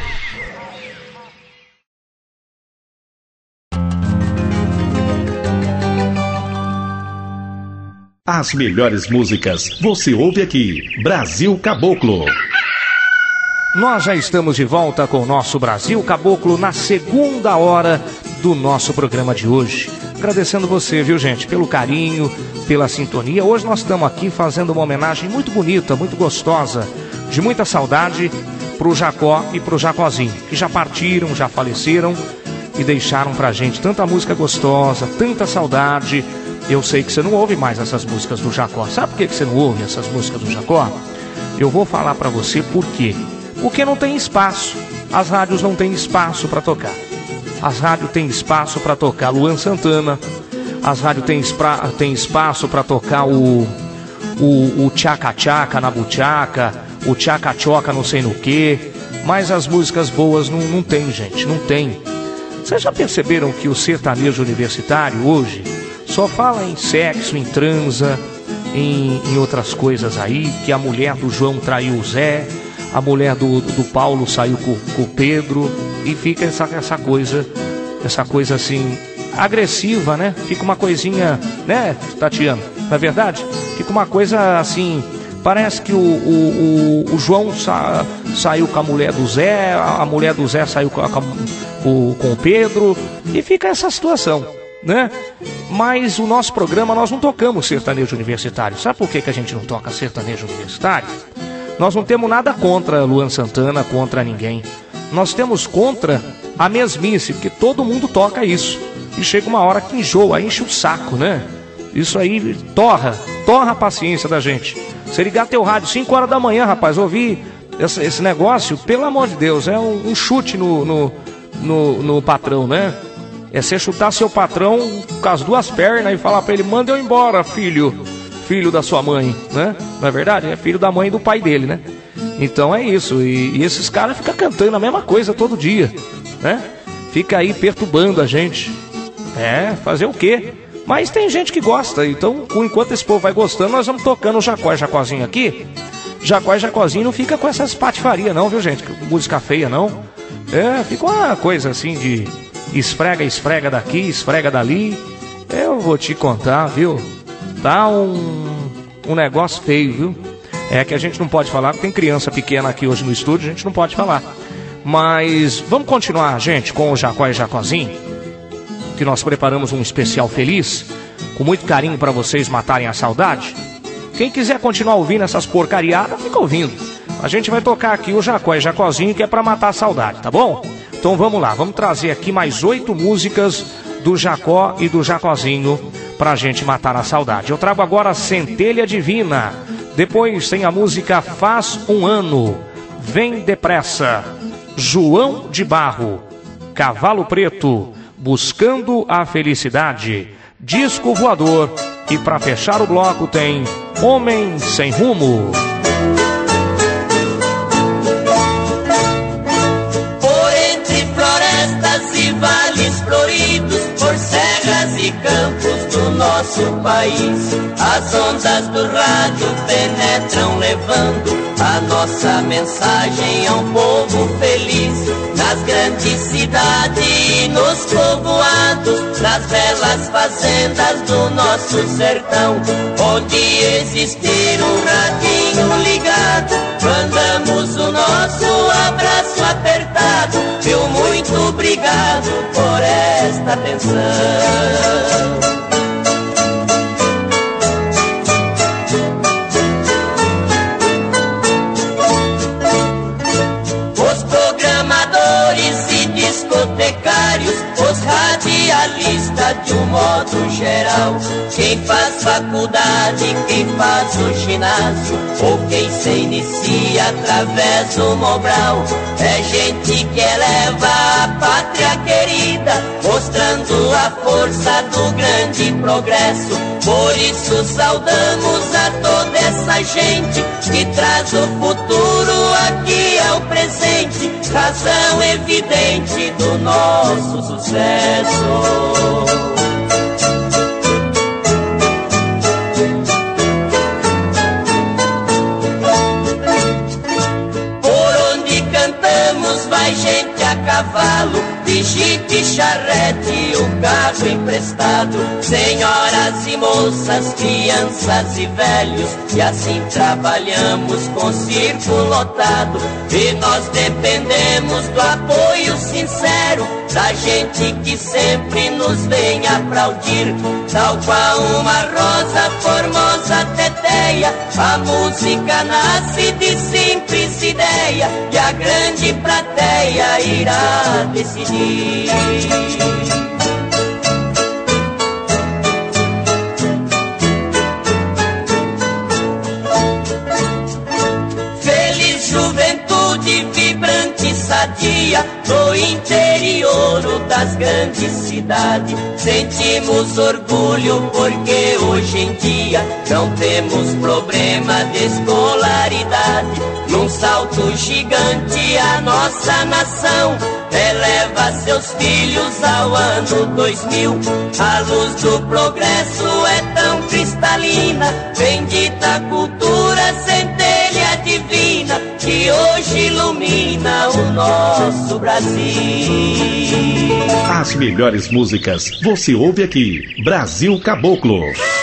As melhores músicas você ouve aqui, Brasil Caboclo. Nós já estamos de volta com o nosso Brasil Caboclo na segunda hora do nosso programa de hoje. Agradecendo você, viu, gente, pelo carinho, pela sintonia. Hoje nós estamos aqui fazendo uma homenagem muito bonita, muito gostosa, de muita saudade pro Jacó e pro Jacozinho, que já partiram, já faleceram e deixaram pra gente tanta música gostosa, tanta saudade. Eu sei que você não ouve mais essas músicas do Jacó. Sabe por que você não ouve essas músicas do Jacó? Eu vou falar pra você por quê. Porque não tem espaço. As rádios não têm espaço para tocar. As rádios têm espaço para tocar Luan Santana. As rádios têm, espra... têm espaço para tocar o o, o tchaca-tchaca na buchaca, o tchaca-choca não sei no que. Mas as músicas boas não, não tem, gente, não tem. Vocês já perceberam que o sertanejo universitário hoje só fala em sexo, em transa, em, em outras coisas aí, que a mulher do João traiu o Zé, a mulher do, do Paulo saiu com, com o Pedro, e fica essa, essa coisa, essa coisa assim, agressiva, né? Fica uma coisinha, né, Tatiana? Não é verdade? Fica uma coisa assim, parece que o, o, o, o João sa, saiu com a mulher do Zé, a mulher do Zé saiu com, a, com, com o Pedro, e fica essa situação, né? Mas o nosso programa, nós não tocamos sertanejo universitário. Sabe por que, que a gente não toca sertanejo universitário? Nós não temos nada contra Luan Santana, contra ninguém. Nós temos contra a mesmice, porque todo mundo toca isso. E chega uma hora que enjoa, enche o saco, né? Isso aí torra, torra a paciência da gente. Você ligar teu rádio cinco horas da manhã, rapaz, ouvir esse, esse negócio, pelo amor de Deus, é um, um chute no, no, no, no patrão, né? É você chutar seu patrão com as duas pernas e falar pra ele, manda eu embora, filho, filho da sua mãe, né? Não é verdade? É filho da mãe e do pai dele, né? Então é isso, e, e esses caras ficam cantando a mesma coisa todo dia, né? Fica aí perturbando a gente. É, fazer o quê? Mas tem gente que gosta, então enquanto esse povo vai gostando, nós vamos tocando o Jacó e Jacozinho aqui. Jacó e Jacozinho não fica com essas patifarias não, viu, gente? Música feia não. É, fica uma coisa assim de esfrega, esfrega daqui, esfrega dali. Eu vou te contar, viu? Tá um, um negócio feio, viu? É que a gente não pode falar, porque tem criança pequena aqui hoje no estúdio, a gente não pode falar. Mas vamos continuar, gente, com o Jacó e Jacozinho, que nós preparamos um especial feliz, com muito carinho para vocês matarem a saudade. Quem quiser continuar ouvindo essas porcariadas, fica ouvindo. A gente vai tocar aqui o Jacó e Jacozinho, que é para matar a saudade, tá bom? Então vamos lá, vamos trazer aqui mais oito músicas do Jacó e do Jacozinho pra gente matar a saudade. Eu trago agora Centelha Divina, depois tem a música Faz um Ano, Vem Depressa, João de Barro, Cavalo Preto, Buscando a Felicidade, Disco Voador, e pra fechar o bloco tem Homem Sem Rumo. Vales floridos, por serras e campos do nosso país, as ondas do rádio penetram levando a nossa mensagem é um povo feliz. Nas grandes cidades e nos povoados, nas belas fazendas do nosso sertão, onde existir um radinho ligado, mandamos o nosso abraço apertado. Meu muito obrigado por esta atenção. Discotecários, os radialistas de um modo geral, quem faz faculdade, quem faz o ginásio, ou quem se inicia através do Mobral, é gente que eleva a pátria querida, mostrando a força do grande progresso. Por isso saudamos a toda essa gente que traz o futuro, aqui é o presente, razão evidente do nosso sucesso. Por onde cantamos vai gente a cavalo, de jipe, charrete, o carro emprestado, senhoras e moças, crianças e velhos, e assim trabalhamos com circo lotado. E nós dependemos do apoio sincero da gente que sempre nos vem aplaudir, tal qual uma rosa formosa teteia. A música nasce de simples ideia e a grande plateia irá decidir. Feliz juventude vibrante e sadia, no interior das grandes cidades, sentimos orgulho porque hoje em dia não temos problema de escolaridade. Num salto gigante a nossa nação eleva seus filhos ao ano dois mil. A luz do progresso é tão cristalina, bendita cultura, centelha divina, que hoje ilumina o nosso Brasil. As melhores músicas você ouve aqui, Brasil Caboclo.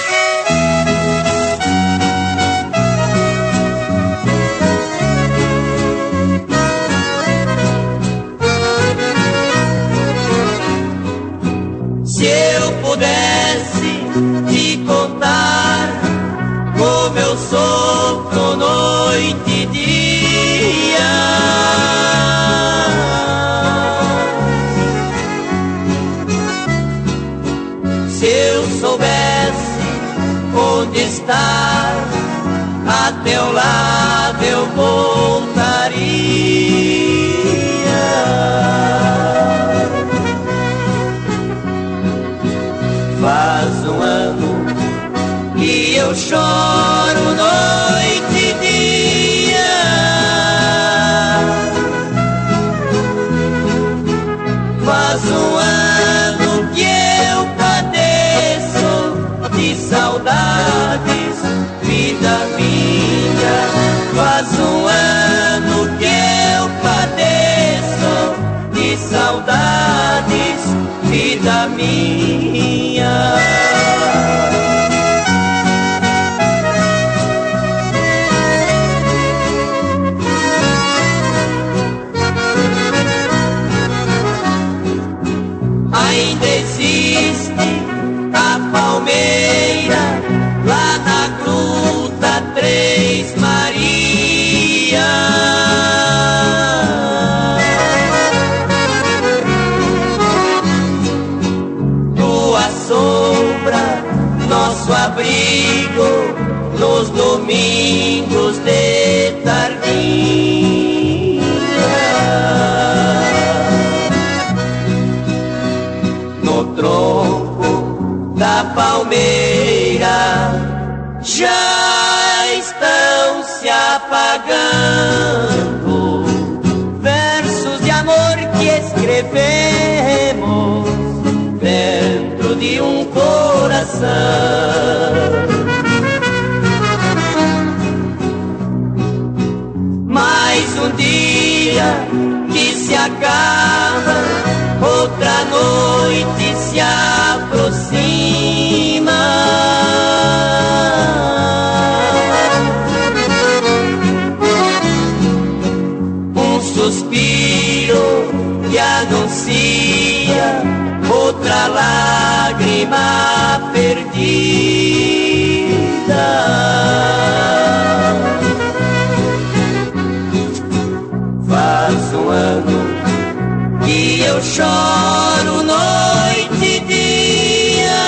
Se eu pudesse te contar como eu sofro noite e dia, se eu soubesse onde estar, a teu lado eu voltaria. Faz um ano que eu choro noite e dia, faz um ano que eu padeço de saudades, vida minha. Faz um ano que eu padeço de saudades, vida minha. Ainda existe a palmeira lá na Gruta Três Marias. Tua sombra, nosso abrigo nos domingos de tardinha. No tronco da palmeira já estão se apagando versos de amor que escrevemos dentro de um coração. Faz um ano que eu choro noite e dia.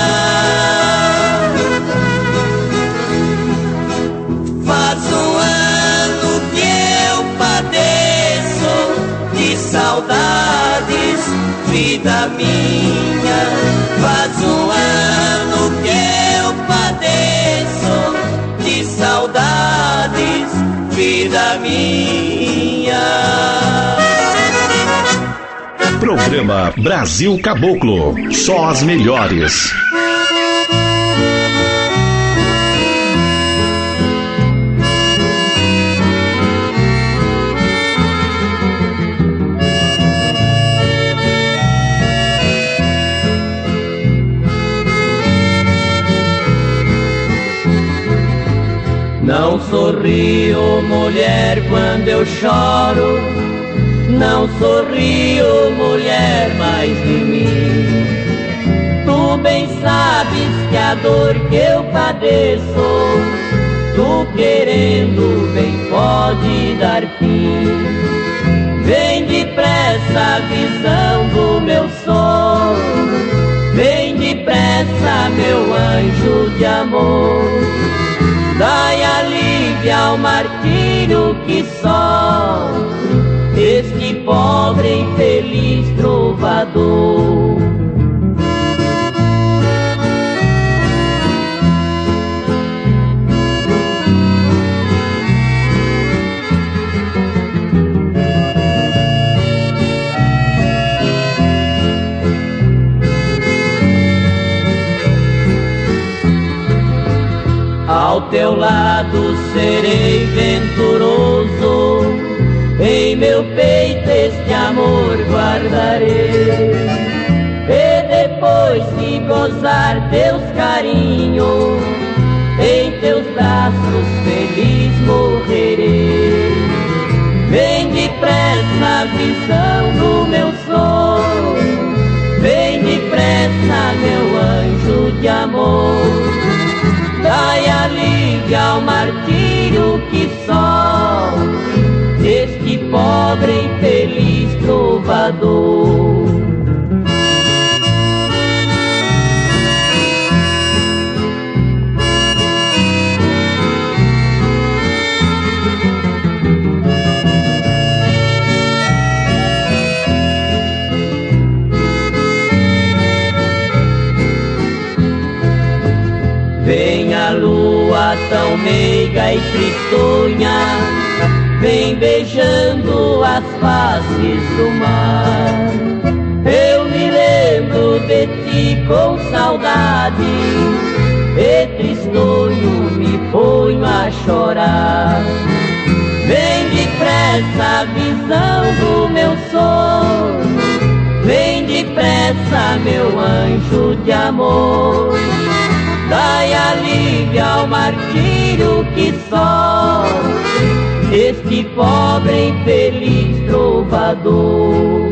Faz um ano que eu padeço de saudades, vida minha. Faz um ano que eu padeço de saudades, vida minha. Programa Brasil Caboclo, só as melhores. Não sorrio, mulher, quando eu choro. Não sorrio, mulher, mais de mim. Tu bem sabes que a dor que eu padeço, tu querendo bem pode dar fim. Vem depressa a visão do meu sonho, vem depressa meu anjo de amor. Dai alívio ao martírio que sofre este pobre infeliz trovador. Ao teu lado serei venturoso, em meu peito este amor guardarei. E depois de gozar teus carinhos, em teus braços feliz morrerei. Vem depressa a visão do meu sonho, vem depressa meu anjo de amor. Dai alívio ao martírio que sofre este pobre infeliz trovador. Vem a lua tão meiga e tristonha, vem beijando as faces do mar. Eu me lembro de ti com saudade, e tristonho me ponho a chorar. Vem depressa a visão do meu sonho, vem depressa meu anjo de amor. Dai alívio ao martírio que sofre este pobre infeliz trovador.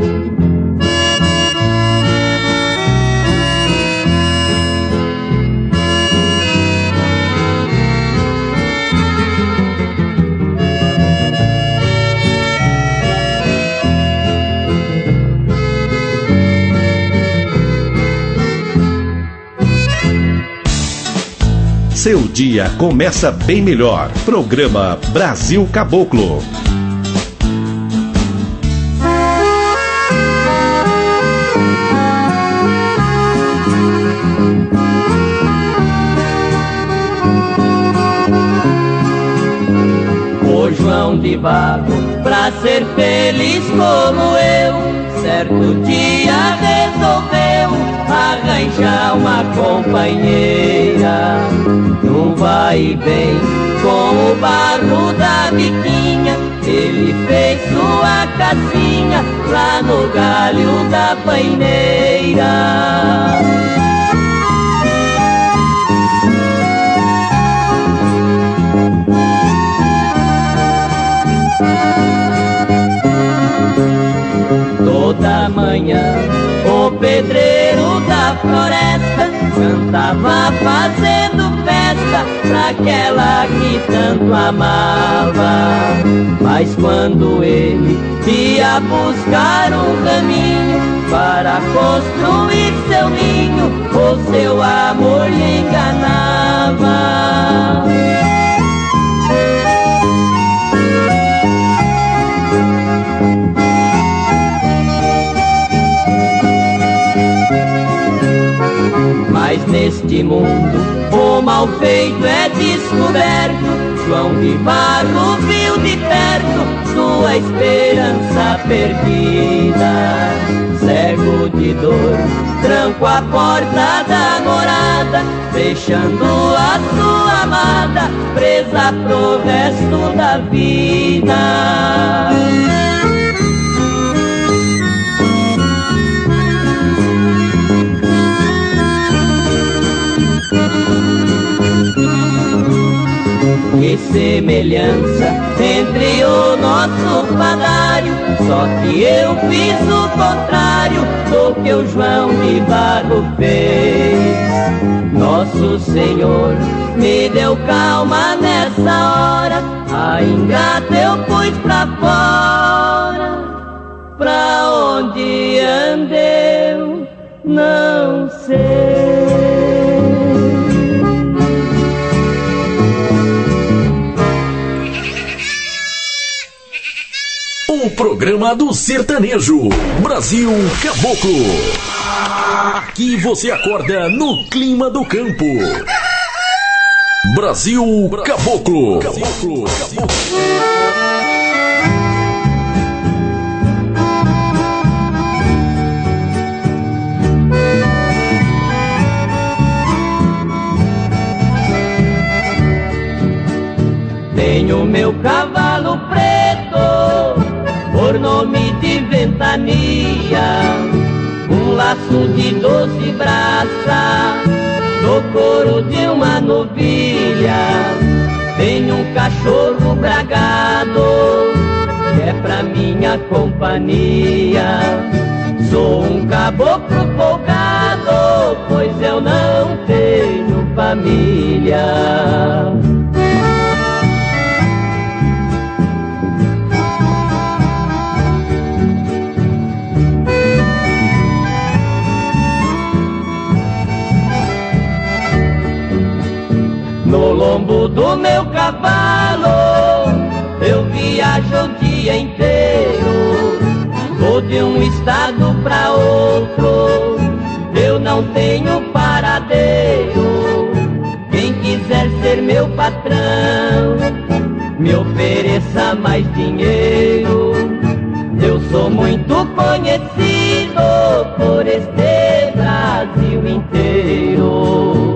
Seu dia começa bem melhor. Programa Brasil Caboclo. O João de Barro, pra ser feliz como eu, certo dia resolveu arranjar uma companheira. Não vai bem com o barro da biquinha, ele fez sua casinha lá no galho da paineira. Toda manhã o pedreiro da floresta cantava aquela que tanto amava. Mas quando ele ia buscar um caminho para construir seu ninho, o seu amor lhe enganava. Mas neste mundo o mal feito é descoberto. João de Barro viu de perto sua esperança perdida. Cego de dor, tranco a porta da morada, deixando a sua amada presa pro resto da vida. Que semelhança entre o nosso padário, só que eu fiz o contrário do que o João de Barro fez. Nosso Senhor me deu calma nessa hora, a ingrata eu pus pra fora. Pra onde andeu, não sei. O programa do sertanejo, Brasil Caboclo. Aqui você acorda no clima do campo. Brasil Caboclo. Caboclo. Caboclo. Tenho meu cavalo preto por nome de Ventania, um laço de doze braças do couro de uma novilha. Tenho um cachorro bragado que é pra minha companhia. Sou um caboclo folgado, pois eu não tenho família. No lombo do meu cavalo eu viajo o dia inteiro. Vou de um estado pra outro, eu não tenho paradeiro. Quem quiser ser meu patrão, me ofereça mais dinheiro. Eu sou muito conhecido por este Brasil inteiro.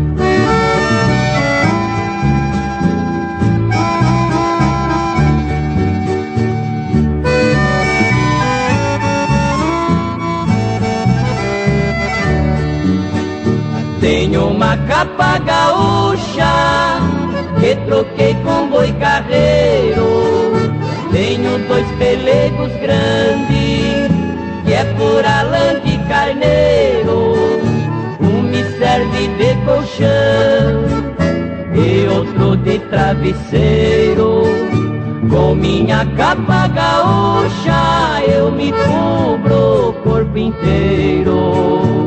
Tenho uma capa gaúcha que troquei com boi carreiro. Tenho dois pelegos grandes que é pura lã de carneiro. Um me serve de colchão e outro de travesseiro. Com minha capa gaúcha eu me cubro o corpo inteiro.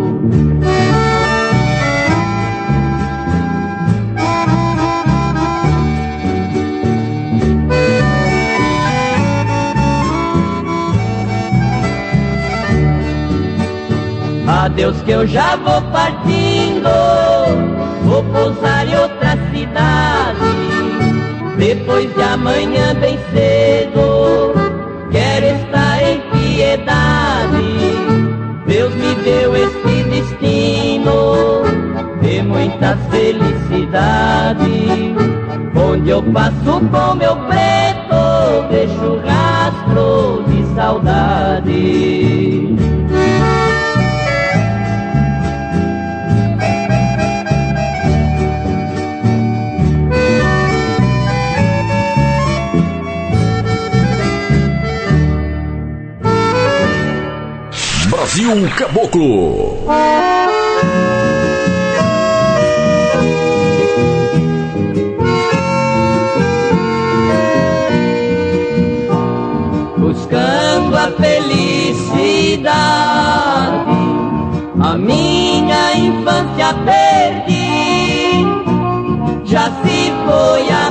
Adeus que eu já vou partindo, vou pousar em outra cidade. Depois de amanhã bem cedo, quero estar em piedade. Deus me deu este destino de muita felicidade. Onde eu passo com meu preto, deixo rastros de saudade. Brasil Caboclo. felicidade. A minha infância perdi, já se foi a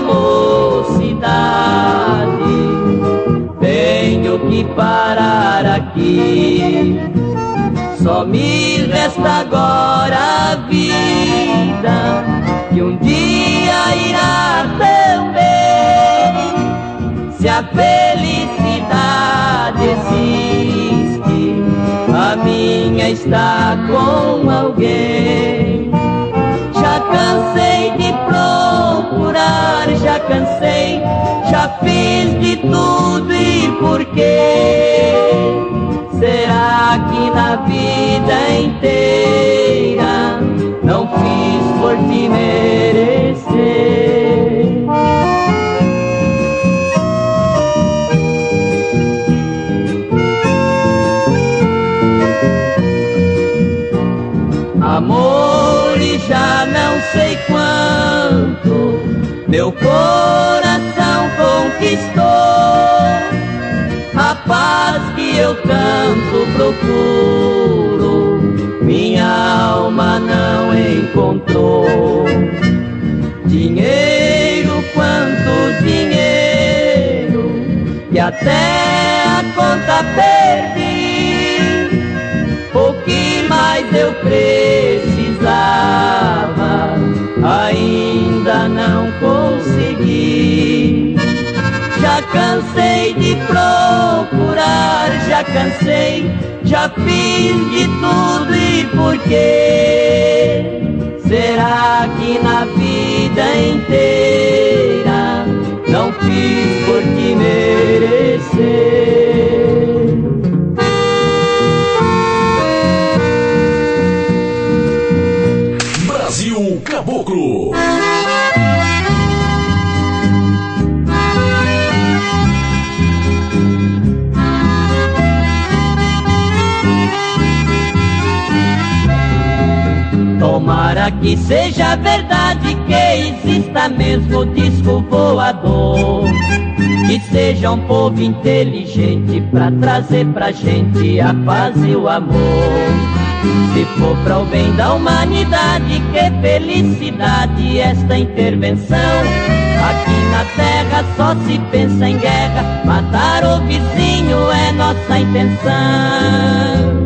mocidade. Tenho que parar aqui, só me resta agora a vida, que um dia irá também. Se a felicidade existe, a minha está com alguém. Já cansei de procurar, já cansei, já fiz de tudo e por quê? Será que na vida inteira não fiz por te merecer? Amor, e já não sei quanto meu coração conquistou, a paz que eu tanto procuro, minha alma não encontrou. Dinheiro, quanto dinheiro, e até a conta perdi. O que mais eu precisava, ainda não consegui. Já cansei de procurar, já cansei, já fiz de tudo e por quê? Será que na vida inteira não fiz por te merecer? Brasil Caboclo. Tomara que seja verdade, que exista mesmo disco voador, que seja um povo inteligente pra trazer pra gente a paz e o amor. Se for pra o bem da humanidade, que felicidade esta intervenção. Aqui na terra só se pensa em guerra, matar o vizinho é nossa intenção.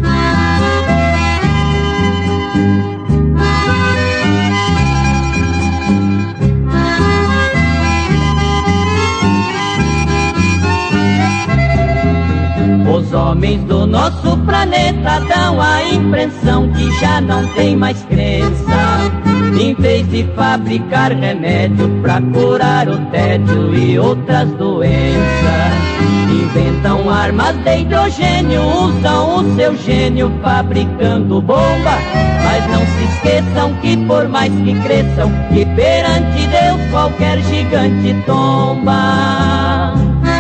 Os homens do nosso planeta dão a impressão que já não tem mais crença. Em vez de fabricar remédio pra curar o tédio e outras doenças, inventam armas de hidrogênio, usam o seu gênio fabricando bomba. Mas não se esqueçam que por mais que cresçam, que perante Deus qualquer gigante tomba.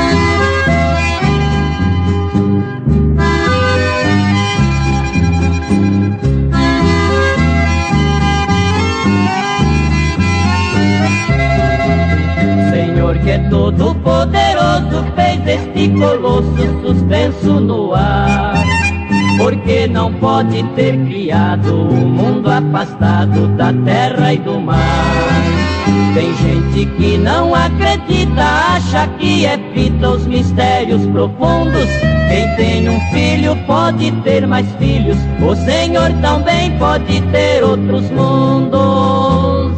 Que é todo poderoso, fez este colosso suspenso no ar. Porque não pode ter criado um mundo afastado da terra e do mar. Tem gente que não acredita, acha que é fita os mistérios profundos. Quem tem um filho pode ter mais filhos, o Senhor também pode ter outros mundos.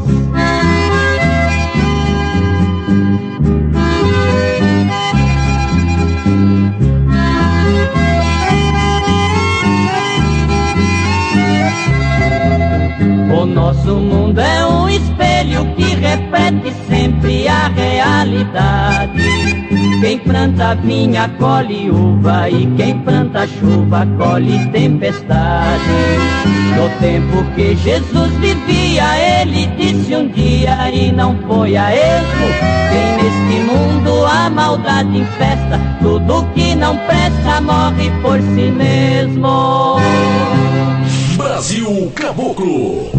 O nosso mundo é um espelho que reflete sempre a realidade. Quem planta vinha colhe uva, e quem planta chuva colhe tempestade. No tempo que Jesus vivia, ele disse um dia, e não foi a esmo: quem neste mundo a maldade infesta, tudo que não presta morre por si mesmo. Brasil Caboclo.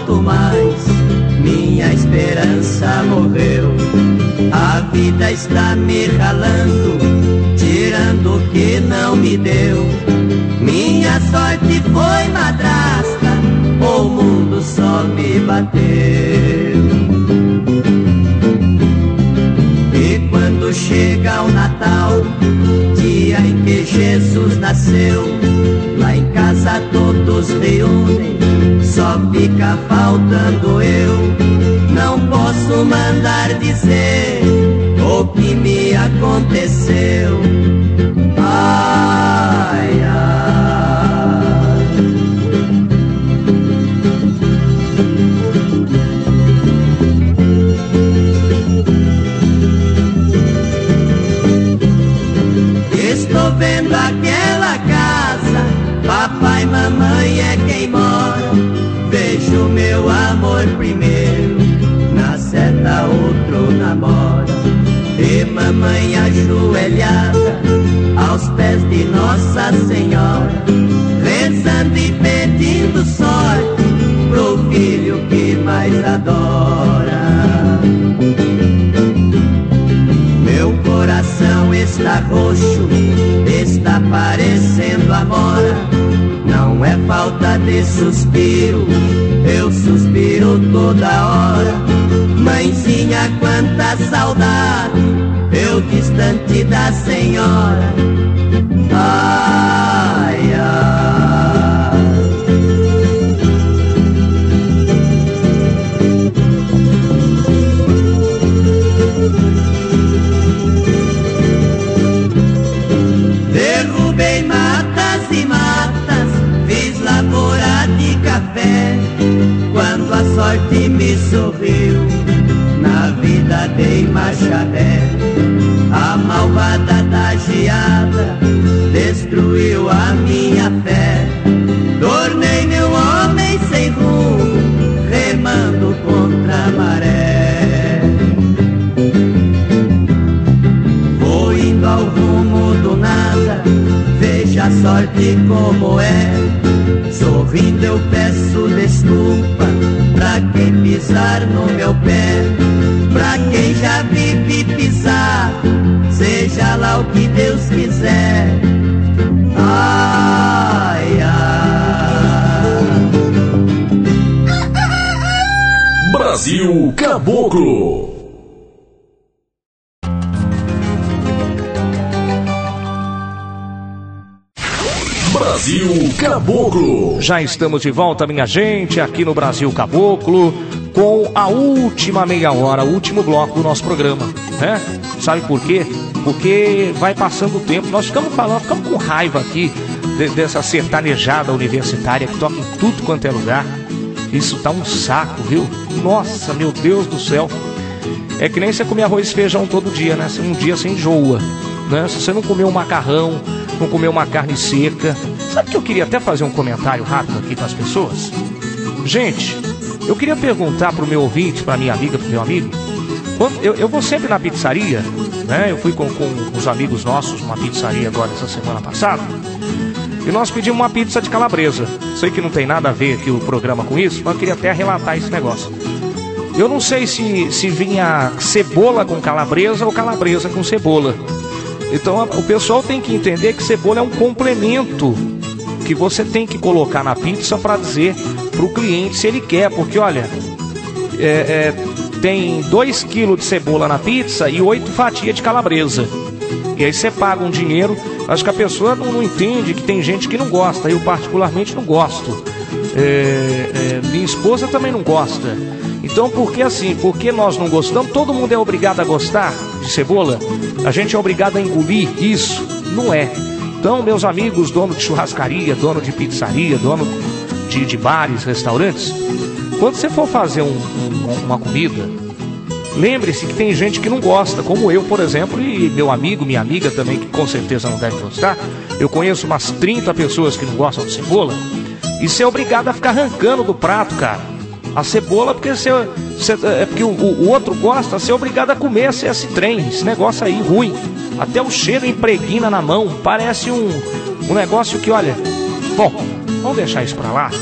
aguento mais, minha esperança morreu. A vida está me ralando, tirando o que não me deu. Minha sorte foi madrasta, o mundo só me bateu. E quando chega o Natal, dia em que Jesus nasceu, lá em casa todos reúnem, só fica faltando eu. Não posso mandar dizer o que me aconteceu. Ai, ai. Estou vendo aquela casa, papai e mamãe é quem mora. Vejo meu amor primeiro, na seta outro namora. E mamãe ajoelhada aos pés de Nossa Senhora, rezando e pedindo sorte pro filho que mais adora. Meu coração está roxo, está parecendo amora. Não é falta de suspiro, eu suspiro toda hora. Mãezinha, quanta saudade, eu distante da senhora. Ai, ai. Derrubei matas e matas, fiz lavoura de café. Quando a sorte me sorriu, na vida dei machabé. A malvada da geada destruiu a minha fé. Tornei-me um homem sem rumo, remando contra a maré. Vou indo ao rumo do nada, veja a sorte como é. Sorrindo eu peço desculpa pra quem pisar no meu pé. Pra quem já vive pisar, seja lá o que Deus quiser. Ai, ai. Brasil Caboclo. Brasil Caboclo. Já estamos de volta, minha gente, aqui no Brasil Caboclo, com a última meia hora, o último bloco do nosso programa, né? Sabe por quê? Porque vai passando o tempo, nós ficamos falando, ficamos com raiva aqui de, dessa sertanejada universitária que toca em tudo quanto é lugar. Isso tá um saco, viu? Nossa, meu Deus do céu. É que nem você comer arroz e feijão todo dia, né? Um dia você enjoa, né? Se você não comer um macarrão, não comer uma carne seca. Sabe que eu queria até fazer um comentário rápido aqui para as pessoas? Gente, eu queria perguntar pro meu ouvinte, pra minha amiga, pro meu amigo. Quando, eu, eu vou sempre na pizzaria, né? Eu fui com, com os amigos nossos numa pizzaria agora essa semana passada. E nós pedimos uma pizza de calabresa. Sei que não tem nada a ver aqui o programa com isso, mas eu queria até relatar esse negócio. Eu não sei se, se vinha cebola com calabresa ou calabresa com cebola. Então a, o pessoal tem que entender que cebola é um complemento que você tem que colocar na pizza para dizer pro cliente se ele quer. Porque olha, é, é, tem dois quilos de cebola na pizza e oito fatias de calabresa. E aí você paga um dinheiro. Acho que a pessoa não, não entende que tem gente que não gosta. Eu particularmente não gosto. É, é, minha esposa também não gosta. Então por que assim? Porque nós não gostamos? Todo mundo é obrigado a gostar de cebola? A gente é obrigado a engolir isso? Não é. Então, meus amigos, dono de churrascaria, dono de pizzaria, dono de, de bares, restaurantes, quando você for fazer um, um, uma comida, lembre-se que tem gente que não gosta, como eu, por exemplo, e meu amigo, minha amiga também, que com certeza não deve gostar. Eu conheço umas trinta pessoas que não gostam de cebola, e você é obrigado a ficar arrancando do prato, cara, a cebola, porque, você, você, é porque o, o outro gosta, você é obrigado a comer esse, esse trem, esse negócio aí ruim. Até o cheiro impregna na mão, parece um, um negócio que, olha... Bom, vamos deixar isso pra lá.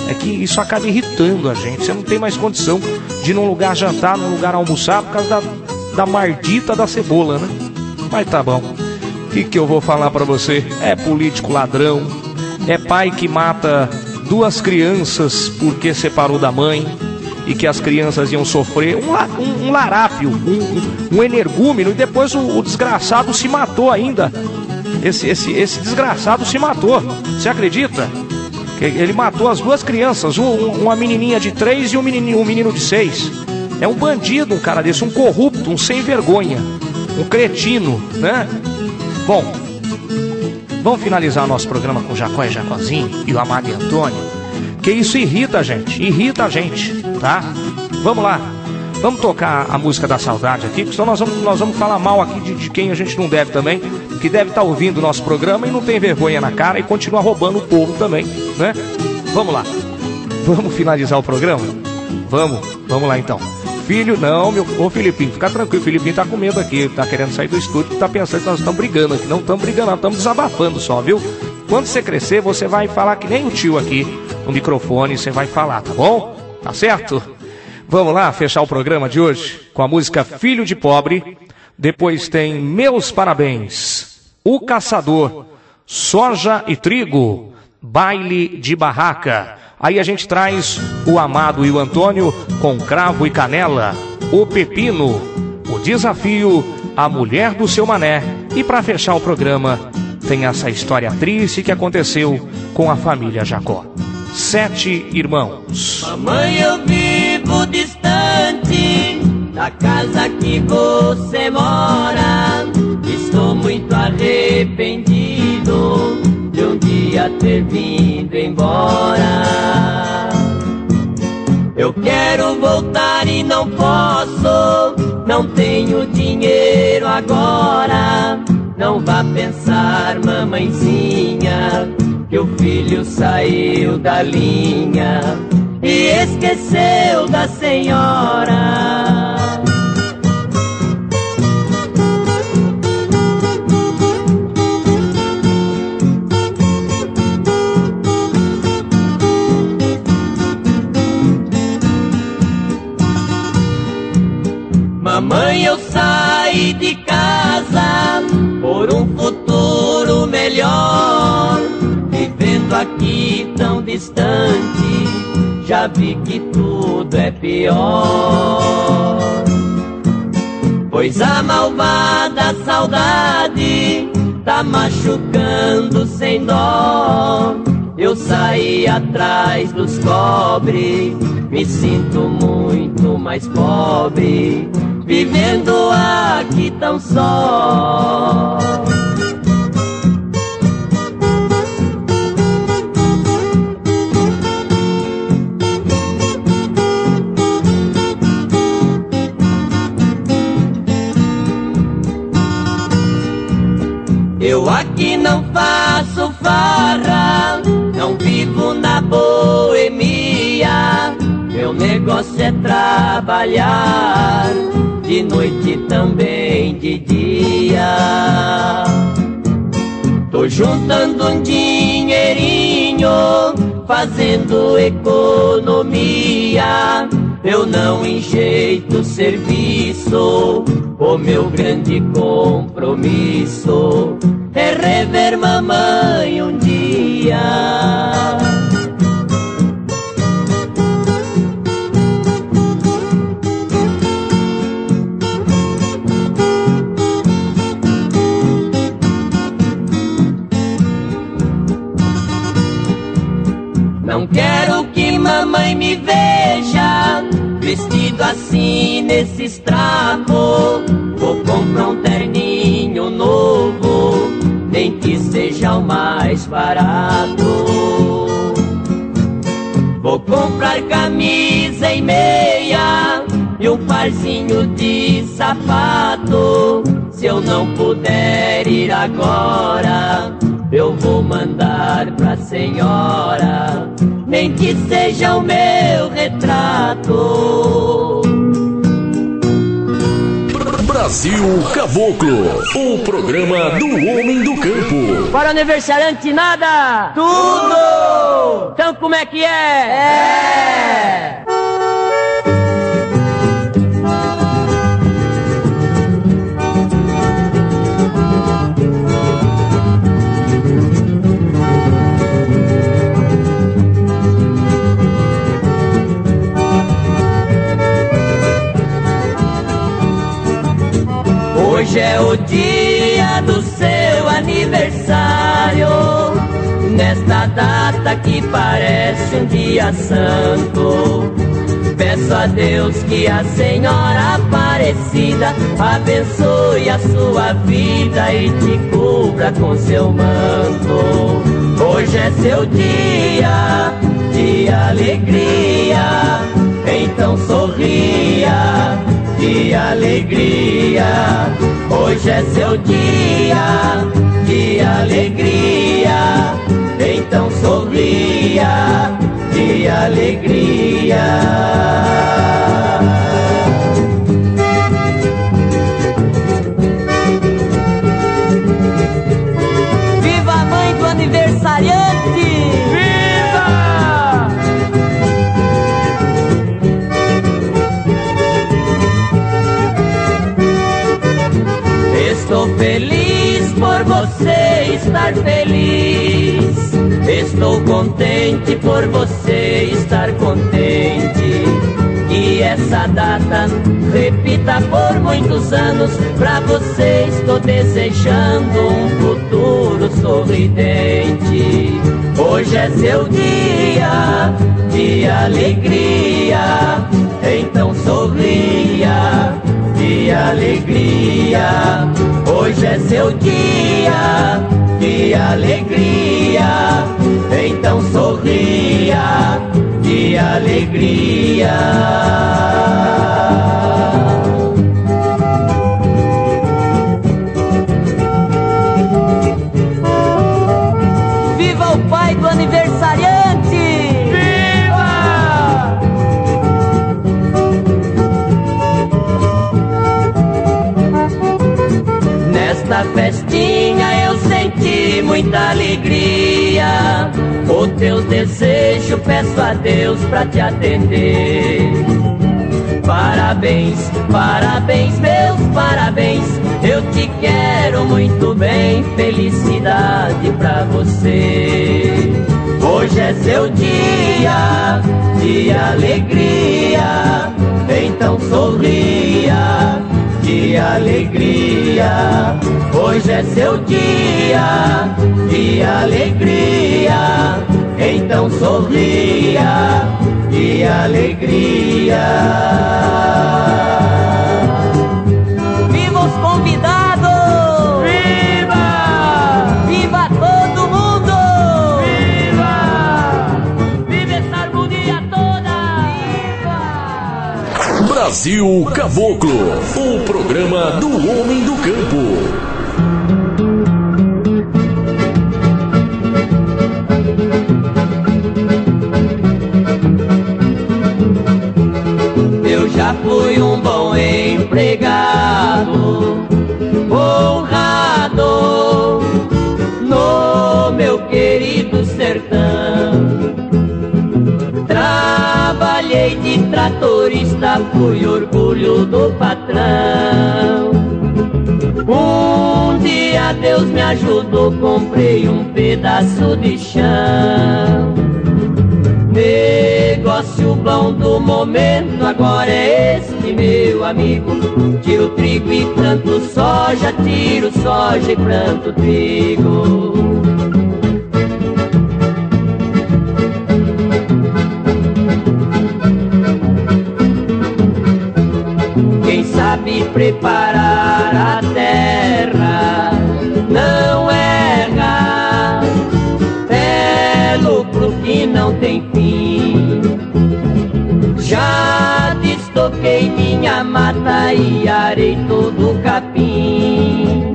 é que isso acaba irritando a gente. Você não tem mais condição de ir num lugar jantar, num lugar almoçar, por causa da, da mardita da cebola, né? Mas tá bom. O que, que eu vou falar pra você? É político ladrão, é pai que mata duas crianças porque separou da mãe e que as crianças iam sofrer um, um, um larápio, um, um, um energúmeno, e depois o, o desgraçado se matou ainda. Esse, esse, esse desgraçado se matou, você acredita? Ele matou as duas crianças, um, uma menininha de três e um menino, um menino de seis. É um bandido, um cara desse, um corrupto, um sem vergonha, um cretino, né? Bom, vamos finalizar nosso programa com Jacó e Jacozinho e o Amado e Antônio, que isso irrita a gente, irrita a gente, tá? Vamos lá, vamos tocar a música da saudade aqui, porque senão nós vamos, nós vamos falar mal aqui de, de quem a gente não deve também, que deve estar ouvindo o nosso programa e não tem vergonha na cara e continua roubando o povo também, né? Vamos lá, vamos finalizar o programa? Vamos, vamos lá então. Filho, não, meu... Ô, Filipinho, fica tranquilo, o Filipinho tá com medo aqui, tá querendo sair do estúdio, tá pensando que nós estamos brigando aqui. Não estamos brigando, nós estamos desabafando só, viu? Quando você crescer, você vai falar que nem o tio aqui no microfone, você vai falar, tá bom? Tá certo? Vamos lá, fechar o programa de hoje com a música Filho de Pobre. Depois tem Meus Parabéns, O Caçador, Soja e Trigo, Baile de Barraca. Aí a gente traz o Amado e o Antônio com Cravo e Canela, o Pepino, o Desafio, a Mulher do Seu Mané. E para fechar o programa, tem essa história triste que aconteceu com a família Jacó. Sete irmãos. Mamãe, eu vivo distante da casa que você mora. Estou muito arrependido de um dia ter vindo embora. Eu quero voltar e não posso, não tenho dinheiro agora. Não vá pensar, mamãezinha, que o filho saiu da linha e esqueceu da senhora. Mamãe, eu saí de casa por um futuro melhor. Vivendo aqui tão distante, já vi que tudo é pior. Pois a malvada saudade tá machucando sem dó. Eu saí atrás dos cobre, me sinto muito mais pobre, vivendo aqui tão só. Eu aqui não faço farra, não vivo na boemia. Meu negócio é trabalhar, de noite e também de dia. Tô juntando um dinheirinho, fazendo economia. Eu não enjeito serviço, o meu grande compromisso é rever mamãe um dia. Não quero que mamãe me veja vestido assim nesse estrago. Vou comprar um terninho novo, nem que seja o mais barato. Vou comprar camisa e meia e um parzinho de sapato. Se eu não puder ir agora, eu vou mandar pra senhora, nem que seja o meu retrato. Brasil Caboclo, o programa do homem do campo. Para aniversariante nada! Tudo! Então como é que é? É! Hoje é o dia do seu aniversário, nesta data que parece um dia santo. Peço a Deus que a Senhora Aparecida abençoe a sua vida e te cubra com seu manto. Hoje é seu dia de alegria, então sorria de alegria. Hoje é seu dia de alegria, então sorria de alegria. Viva a mãe do aniversariante! Viva! Estou feliz por você estar feliz. Estou contente por você estar contente. Que essa data repita por muitos anos. Pra você estou desejando um futuro sorridente. Hoje é seu dia de alegria, então sorria de alegria. Hoje é seu dia de alegria, então sorria de alegria. Viva o pai do aniversariante! Viva! Nesta festinha eu senti muita alegria. Os teus desejos peço a Deus pra te atender. Parabéns, parabéns, meus parabéns. Eu te quero muito bem, felicidade pra você. Hoje é seu dia de alegria, então sorria de alegria. Hoje é seu dia de alegria, então sorria de alegria. Viva os convidados! Viva! Viva todo mundo! Viva! Viva essa harmonia toda! Viva! Brasil Caboclo, o programa do homem do campo. Já fui um bom empregado, honrado no meu querido sertão. Trabalhei de tratorista, fui orgulho do patrão. Um dia Deus me ajudou, comprei um pedaço de chão. Negócio bom do momento agora é este, meu amigo. Tiro trigo e planto soja, tiro soja e planto trigo. Quem sabe preparar a terra não erra, é lucro que não tem fim. Já destoquei minha mata e arei todo o capim.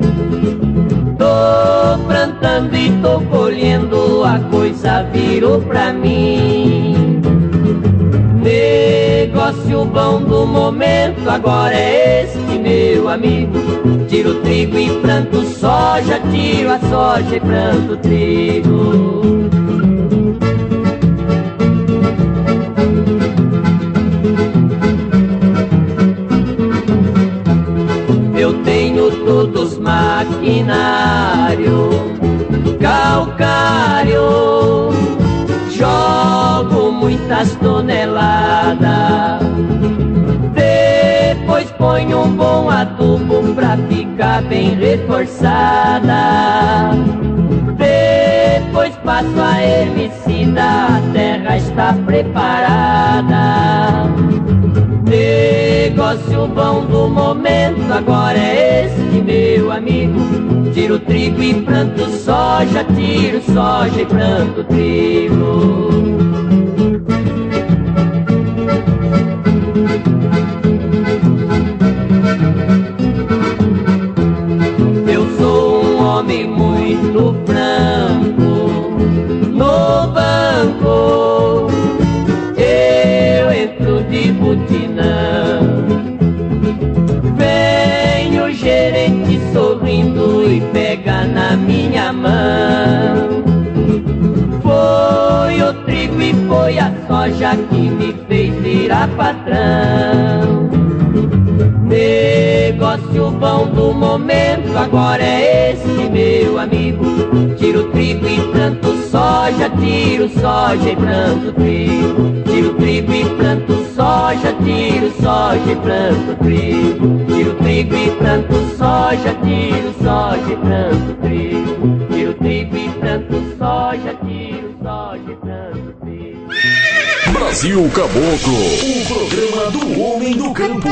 Tô plantando e tô colhendo, a coisa virou pra mim. Negócio bom do momento agora é este, meu amigo. Tiro trigo e planto soja, tiro a soja e planto trigo. Eu tenho todos maquinário, calcário, jogo muitas toneladas, depois ponho um bom adubo pra ficar bem reforçada, depois passo a herbicida, a terra está preparada. Negócio bom do momento agora é este, meu amigo. Tiro trigo e planto soja, tiro soja e planto trigo. Eu sou um homem muito franco, no banco eu entro de botinão. Vem o gerente sorrindo e pega na minha mão. Foi o trigo e foi a soja que me fez virar patrão. Negócio bom do momento agora é esse, meu amigo. Tiro trigo e planto soja, tiro soja e planto trigo. Tiro trigo e planto soja, tiro soja e planto trigo. Tiro trigo e planto soja, tiro soja e planto trigo. Tiro trigo e planto soja, tiro soja e planto trigo. Brasil Caboclo, o programa do homem do campo.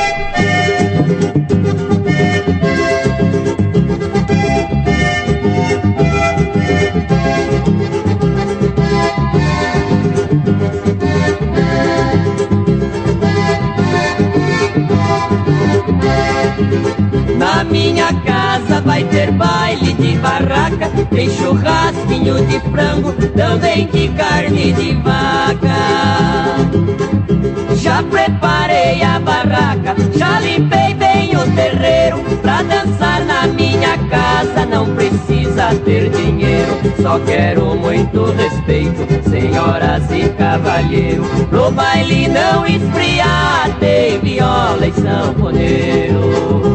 Na minha casa vai ter baile de barraca, tem churrasquinho de frango, também de carne de vaca. Já preparei a barraca, já limpei bem o terreiro. Pra dançar na minha casa não precisa ter dinheiro. Só quero muito respeito, senhoras e cavalheiro. Pro baile não esfriar, tem viola e sanfoneiro.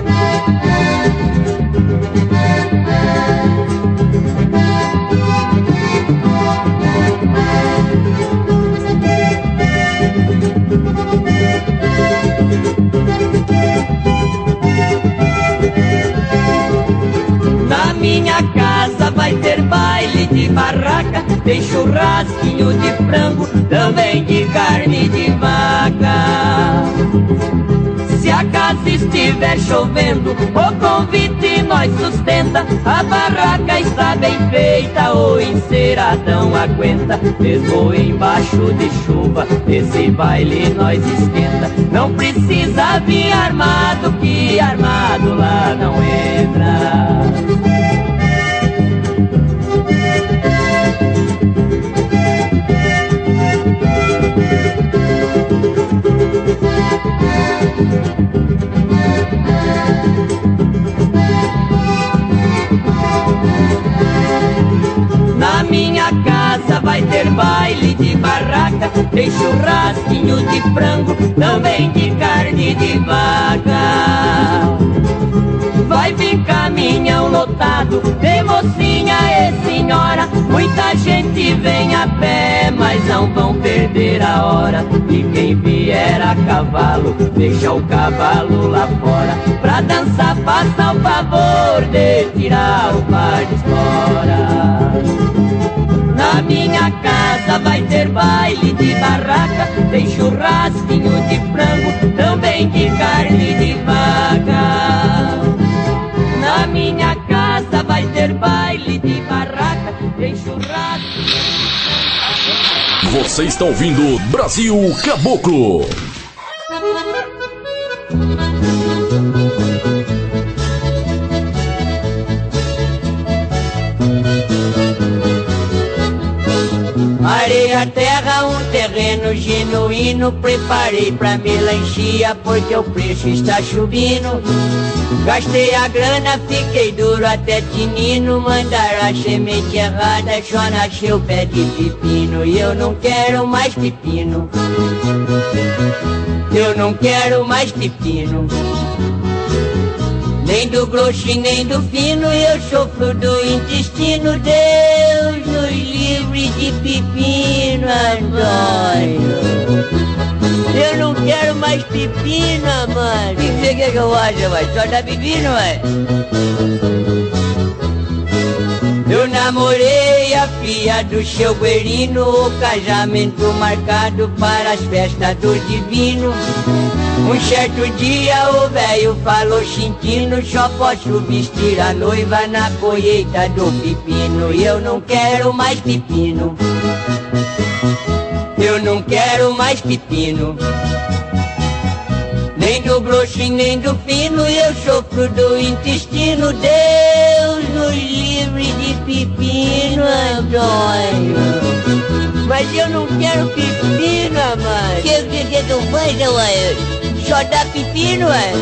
Na minha casa vai ter baile de barraca, tem churrasquinho de frango, também de carne de vaca. Se a casa estiver chovendo, o convite nós sustenta. A barraca está bem feita, o enceradão aguenta. Mesmo embaixo de chuva, esse baile nós esquenta. Não precisa vir armado, que armado lá não entra. Na minha casa vai ter baile de barraca, tem churrasquinho de frango, também de carne de vaca. Vai vir caminhão lotado, tem mocinha e senhora. Muita gente vem a pé, mas não vão perder a hora. E quem vier a cavalo, deixa o cavalo lá fora. Pra dançar faça o favor de tirar o par de espora. Na minha casa vai ter baile de barraca, tem churrasquinho de frango, também de carne de vaca. Na minha casa vai ter baile de barraca, tem churrasco. Você está ouvindo Brasil Caboclo. Areia a terra, um terreno genuíno. Preparei pra melancia porque o preço está subindo. Gastei a grana, fiquei duro até tinino. Mandaram a semente errada, só nasceu pé de pepino. E eu não quero mais pepino. Eu não quero mais pepino. Nem do grosso e nem do fino, eu sofro do intestino. Deus nos livre de pepino, Antônio. Eu não quero mais pepino, mano. O que você quer que eu ache, vai? Só dá pepino, vai? Eu namorei a filha do seu Guerino, o casamento marcado para as festas do divino. Um certo dia o velho falou sentindo, só posso vestir a noiva na colheita do pepino. E eu não quero mais pepino. Eu não quero mais pepino. Nem do grosso e nem do fino, eu sofro do intestino. Deus nos livre de pepino, Antônio. Mas eu não quero pepino, mãe. O que você quer que eu faça, ué? Só dá pepino, ué?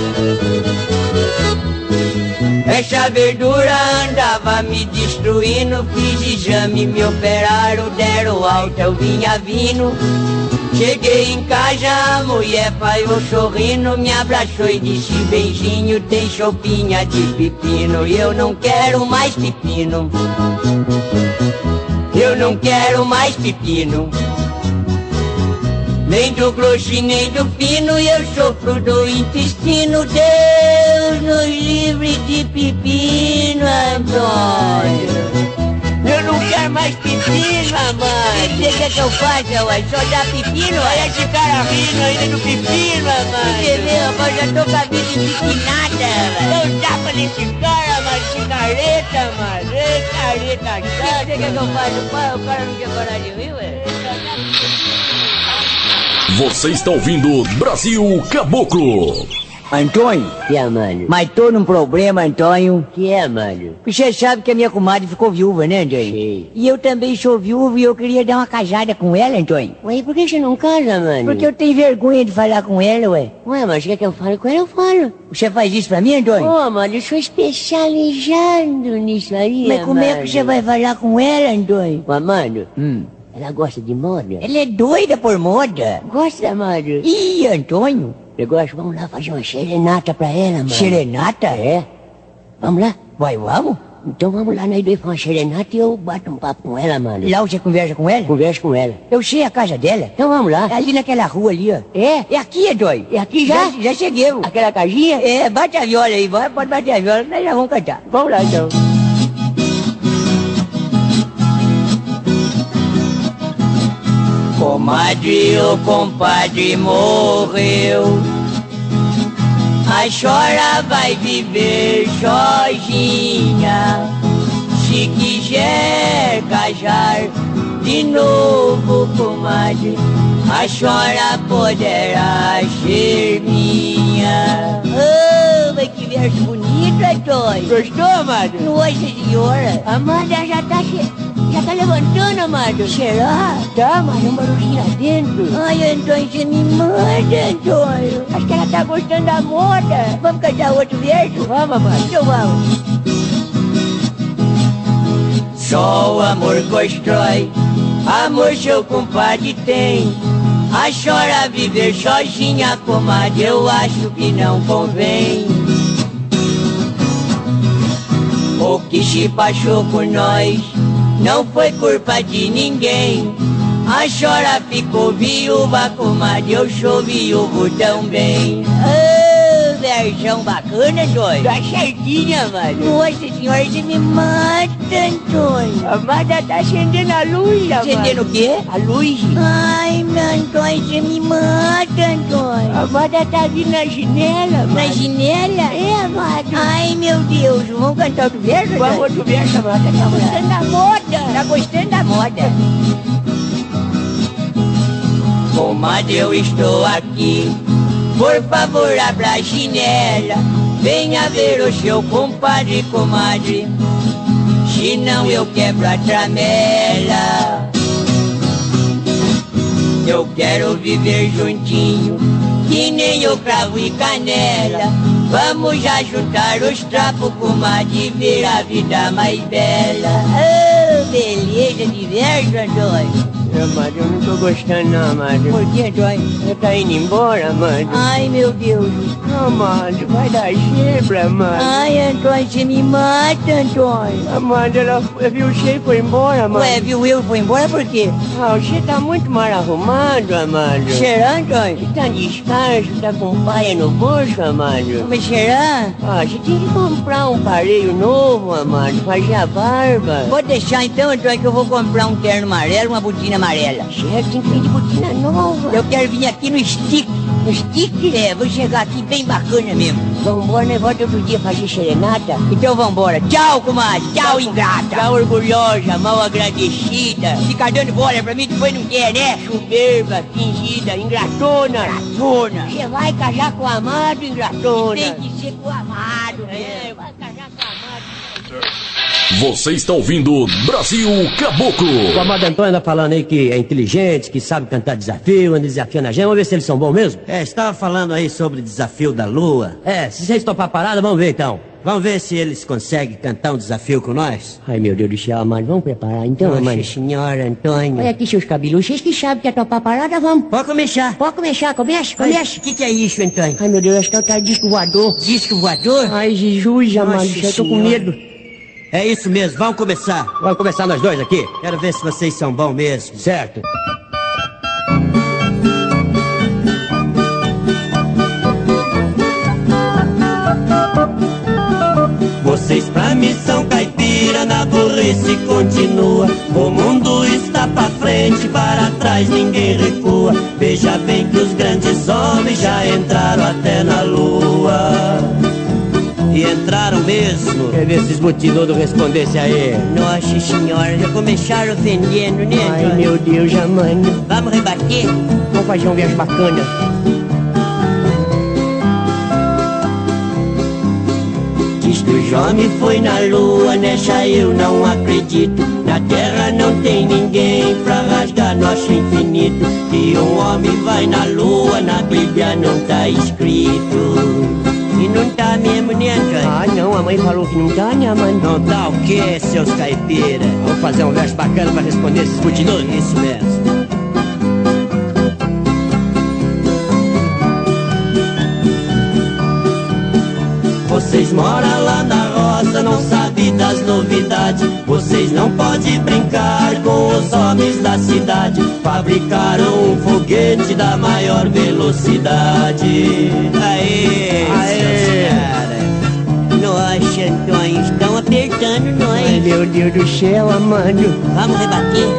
Essa verdura andava me destruindo. Fiz exame, me operaram, deram alta, eu vinha vindo. Cheguei em casa, a mulher falou sorrindo, me abraçou e disse beijinho, tem chopinha de pepino. E eu não quero mais pepino. Eu não quero mais pepino. Nem do grosso e nem do fino, eu sofro do intestino. Deus nos livre de pepino, Antônio. Eu não quero mais pepino, mãe. O que você quer que eu faça, ué? Só dá pepino? Olha esse cara rindo ainda do pepino, mãe. Você vê, rapaz, já tô com a vida empepinada, velho. Eu tapa nesse cara, mano, esse careta, mano. Esse careta, o que você quer que eu faça? O cara não quer parar de rir, ué? Você está ouvindo Brasil Caboclo. Antônio? Que é, mano? Mas tô num problema, Antônio. Que é, mano? Você sabe que a minha comadre ficou viúva, né, Antônio? Sim. E eu também sou viúvo e eu queria dar uma casada com ela, Antônio. Ué, por que você não casa, mano? Porque eu tenho vergonha de falar com ela, ué. Ué, mas quer que eu fale com ela? Eu falo. Você faz isso pra mim, Antônio? Ô, oh, mano, eu sou especializado nisso aí, Mas como mano. é que você vai falar com ela, Antônio? Ué, mano, Hum. ela gosta de moda? Ela é doida por moda. Gosta, mano? Ih, Antônio. Eu gosto, vamos lá fazer uma serenata pra ela, mano. Serenata? É. Vamos lá? Vai, vamos? Então vamos lá, nós dois pra uma serenata e eu bato um papo com ela, mano. Lá você conversa com ela? Converso com ela. Eu sei a casa dela. Então vamos lá. É ali naquela rua ali, ó. É? É aqui, Antônio. É aqui já? Já, já cheguemos. Aquela casinha? É, bate a viola aí, vai, pode bater a viola, nós já vamos cantar. Vamos lá, então. Comadre, o compadre morreu. A chora vai viver sozinha. Se quiser casar de novo, comadre, a chora poderá ser minha. Oh, mas que verso bonito, Antônio. Gostou, Amado? Nossa senhora. Amanda já tá che... já tá levantando, Amado. Será? Tá, mas é um barulhinho lá dentro. Ai, Antônio, você me manda, Antônio. Acho que ela tá gostando da moda. Vamos cantar outro verso? Vamos, Amado. Então vamos. Só o amor constrói, amor seu compadre tem. A chora viver sozinha, comadre, eu acho que não convém. O que se passou por nós não foi culpa de ninguém. A chora ficou viúva, comadre, eu sou viúvo também. Oh, versão bacana, Antônio. Tá certinha, mano. Nossa senhora, você me mata, Antônio. A Amanda tá acendendo a luz, Acendendo o quê? A luz. Ai, meu Antônio, você me mata, Antônio. A Amanda tá vindo na janela, mano. Na janela? É, Amanda. Ai, meu Deus, vamos cantar outro verso, Vamos Antônio? outro verso, Amanda. Tá gostando da moda. Tá gostando da moda? Comadre, eu estou aqui. Por favor, abra a janela. Venha ver o seu compadre, comadre. Senão eu quebro a tramela. Eu quero viver juntinho, que nem o cravo e canela. Vamos já juntar os trapos, comadre, ver a vida mais bela. Oh, beleza, diverso, Antônio. Amado, eu não tô gostando não, amado. Por que, Antônio? Você tá indo embora, amado? Ai, meu Deus. Amado, vai dar zebra, amado. Ai, Antônio, você me mata, Antônio. Amado, ela foi, viu você e foi embora, amado. Ué, viu eu foi embora por quê? Ah, você tá muito mal arrumado, amado. Será, Antônio? Você tá descalço, tá com paia no bolso, amado. Mas será? Ah, você tem que comprar um pareio novo, amado, fazer a barba. Pode deixar então, Antônio, que eu vou comprar um terno amarelo, uma botina amarela. Certo, tem que vir de botina nova. Eu quero vir aqui no stick. No stick? É, vou chegar aqui bem bacana mesmo. Vambora, né? Volta outro dia fazer serenata. Então vambora. Tchau, comadre. Tchau, ingrata. Tchau, orgulhosa, mal agradecida. Ficar dando bola pra mim, depois não quer, né? Soberba, fingida, ingratona. Ingratona. Você vai casar com o amado, ingratona. Tem que ser com o amado, né? É, vai casar com o amado. Você está ouvindo Brasil Caboclo. O amado Antônio anda falando aí que é inteligente, que sabe cantar desafio, anda desafiando a gente. Vamos ver se eles são bons mesmo? É, estava falando aí sobre o desafio da lua. É, se vocês topar a parada, vamos ver então. Vamos ver se eles conseguem cantar um desafio com nós? Ai, meu Deus do céu, amado, vamos preparar então, Nossa amado. senhora, Antônio. Olha aqui seus cabelos, vocês que sabem que é topar a parada, vamos. Pode começar. Pode começar, comece, Ai, comece. O que, que é isso, Antônio? Ai, meu Deus, acho que é o tal disco voador. Disco voador? Ai, Jesus, amado, Nossa eu tô com Senhora. medo. É isso mesmo, vamos começar. Vamos começar nós dois aqui? Quero ver se vocês são bons mesmo. Certo. Vocês pra mim são caipira, na burrice continua. O mundo está pra frente, para trás ninguém recua. Veja bem que os grandes homens já entraram até na lua. E entraram mesmo. Quer ver se esses butinudos respondessem aí? Nossa senhora, já começaram ofendendo, né, Ai, Antônio? meu Deus, amado. Vamos rebater? Vamos fazer um verso bacana. Diz que o Jome foi na lua, nessa eu não acredito. Na terra não tem ninguém pra rasgar nosso infinito. Que um homem vai na lua, na Bíblia não tá escrito. E não tá mesmo, né, Antônio? Ah, não, a mãe falou que não tá, né, mãe? Não tá o quê, seus caipiras? Vamos fazer um verso bacana pra responder esses butinudos? Isso mesmo. Vocês moram lá na roça, não sabem das novidades. Vocês não podem brincar com os homens da cidade. Fabricaram um foguete da maior velocidade. Aê, Aê. seus caras. Nossa, Antônio, estão apertando nós. Ai, meu Deus do céu, amado. Vamos rebater?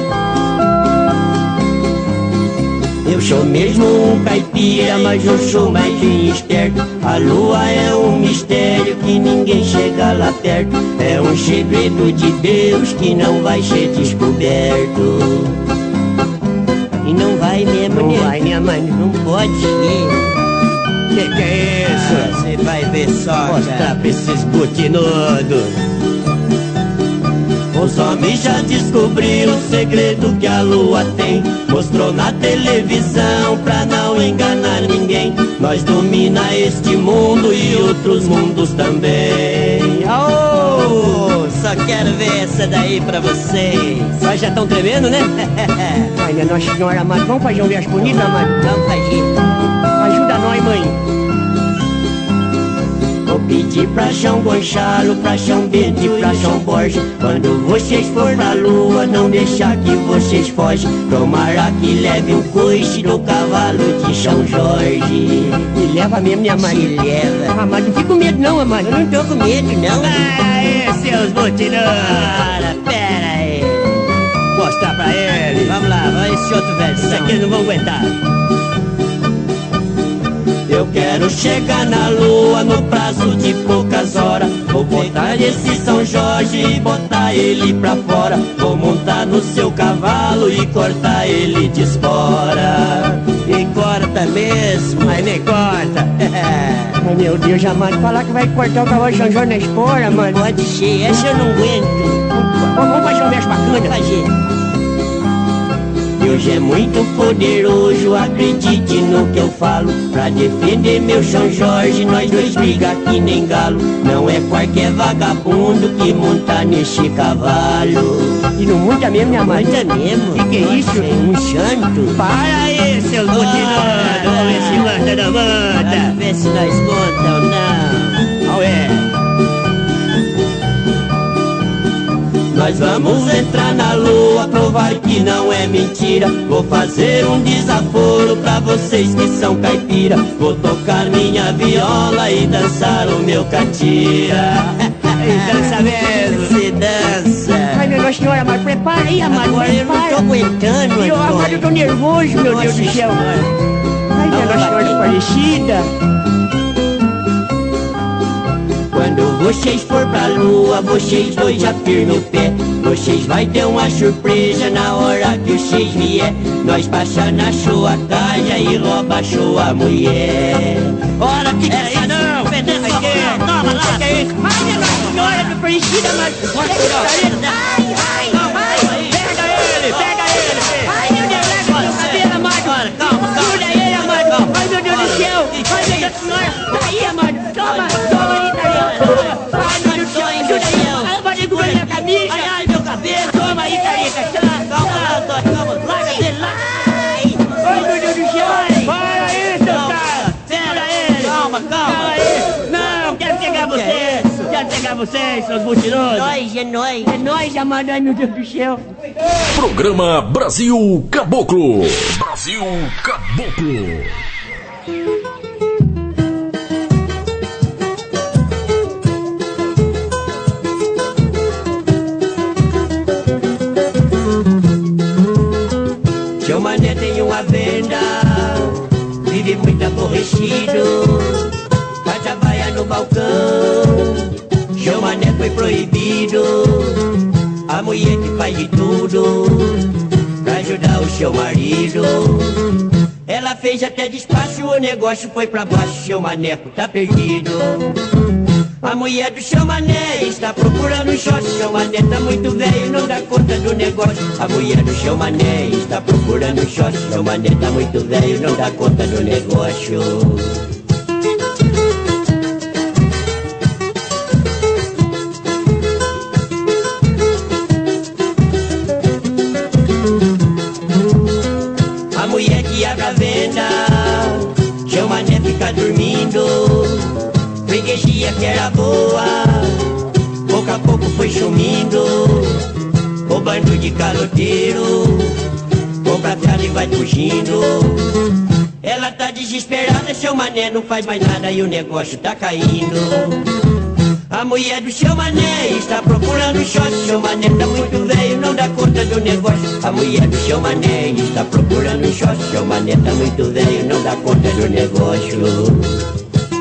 Eu sou mesmo um caipira, mas eu sou mais bem esperto. A lua é um mistério que ninguém chega lá perto. É um segredo de Deus que não vai ser descoberto. E não vai mesmo, Não né? vai, né, mãe? Não pode ser. Que que é isso? Você vai ver só, Mostrar cara. pra esses butinudos. Os homens já descobriram o segredo que a lua tem. Mostrou na televisão pra não enganar ninguém. Nós domina este mundo e outros mundos também. Oh, só quero ver essa daí pra vocês. Nós já estão tremendo, né? Ai, minha Nossa Senhora, amado. Vamos fazer um verso bonito, amado? Vamos fazer. Ajuda nós, mãe. Vou pedir pra João Gonçalo, pra João Bento e pra João Borges. Quando vocês for pra lua, não deixar que vocês fogem. Tomara que leve um coice do cavalo de São Jorge. Me leva mesmo, minha mãe. Se leva. Ah, amado, não fica com medo não, amado. Eu não tô com medo, não. Aê, seus butinudos. Para, pera aí. Mostrar pra eles. Vamos lá, vai esse outro verso. Isso aqui eles não vão aguentar. Eu quero chegar na lua no prazo de poucas horas. Vou botar esse São Jorge e botar ele pra fora. Vou montar no seu cavalo e cortar ele de espora. E corta mesmo. Mas nem corta. Ai, meu Deus, amado. Falar que vai cortar o cavalo de São Jorge na espora, mano. Pode ser, essa eu não aguento. Vamos fazer um verso Vamos bacana. fazer. E hoje é muito poderoso, acredite no que eu falo. Pra defender meu São Jorge, nós dois briga que nem galo. Não é qualquer vagabundo que monta neste cavalo. E não monta mesmo, minha mãe? Monta mesmo. Que que é isso? É um santo. Para aí, seu continuando. Vamos ver se manda ou não manda. Vamos ver se nós conta ou não. Qual é? Nós vamos entrar na lua, provar que não é mentira. Vou fazer um desaforo pra vocês que são caipira. Vou tocar minha viola e dançar o meu catira. Dança mesmo. Se dança. Ai, meu Deus, senhora, mas prepara aí, amado. Agora eu não tô aguentando, Eu, amado, eu tô nervoso, meu Deus do céu. Ai, minha Nossa Senhora Aparecida. Quando vocês for pra lua, vocês dois já firme o pé. Vocês vai ter uma surpresa na hora que vocês vier. Nós passa na sua casa e rouba sua mulher. Ora, que é isso? Não, não, toma lá. Que é isso? Ai, minha Nossa Senhora Aparecida, mas... Olha que careta. Ai, ai, ai. Pega ele, pega ele. Ai, meu Deus, leva meu cabelo, amado. Calma, calma. Ajuda ele, amado. Ai, meu Deus do céu. Ai, meu Deus do Senhor. Aí, amado. Toma, toma aí, Tarica. Ai, meu Deus do céu, ajuda aí. Ai, pode segurar minha camisa. Ai, ai, meu cabelo. Toma aí, Tarica. Calma lá, Antônio, calma. Larga dele lá. Ai, meu Deus do céu. Para aí, seu cara. Segura ele. Calma, calma. Não, quero pegar vocês. Quero pegar vocês, seus mentirosos. Nós, é nós. É nós, amado. Ai, meu Deus do céu. Programa Brasil Caboclo. Brasil Caboclo. Seu mané tem uma venda, vive muito aborrecido, faz a baia no balcão. Seu mané foi proibido, a mulher que faz de tudo pra ajudar o seu marido. Ela fez até despacho, o negócio foi pra baixo, seu maneco tá perdido. A mulher do seu mané está procurando um short. Seu mané tá muito velho, não dá conta do negócio. A mulher do seu mané está procurando um short. Seu mané tá muito velho, não dá conta do negócio. A mulher que abre a venda, seu mané fica dormindo. Freguesia que era boa, pouco a pouco foi sumindo. O bando de caloteiro compra carne e vai fugindo. Ela tá desesperada, seu mané não faz mais nada e o negócio tá caindo. A mulher do seu mané está procurando short. Seu mané tá muito velho, não dá conta do negócio. A mulher do seu mané está procurando short. Seu mané tá muito velho, não dá conta do negócio.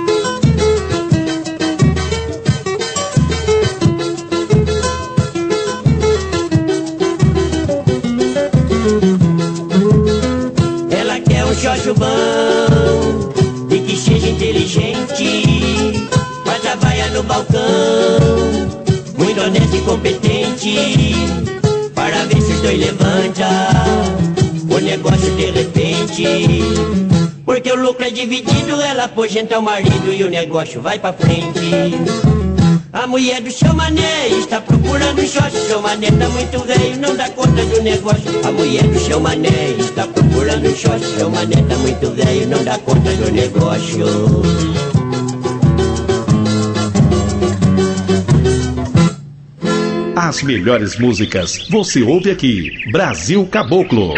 Xoxo bom e que seja inteligente, faz a baia no balcão, muito honesto e competente, para ver se os dois levanta o negócio de repente. Porque o lucro é dividido, ela aposenta o marido e o negócio vai pra frente. A mulher do seu mané está procurando um short. Seu mané tá muito velho, não dá conta do negócio. A mulher do seu mané está procurando um short. Seu mané tá muito velho, não dá conta do negócio. As melhores músicas você ouve aqui. Brasil Caboclo.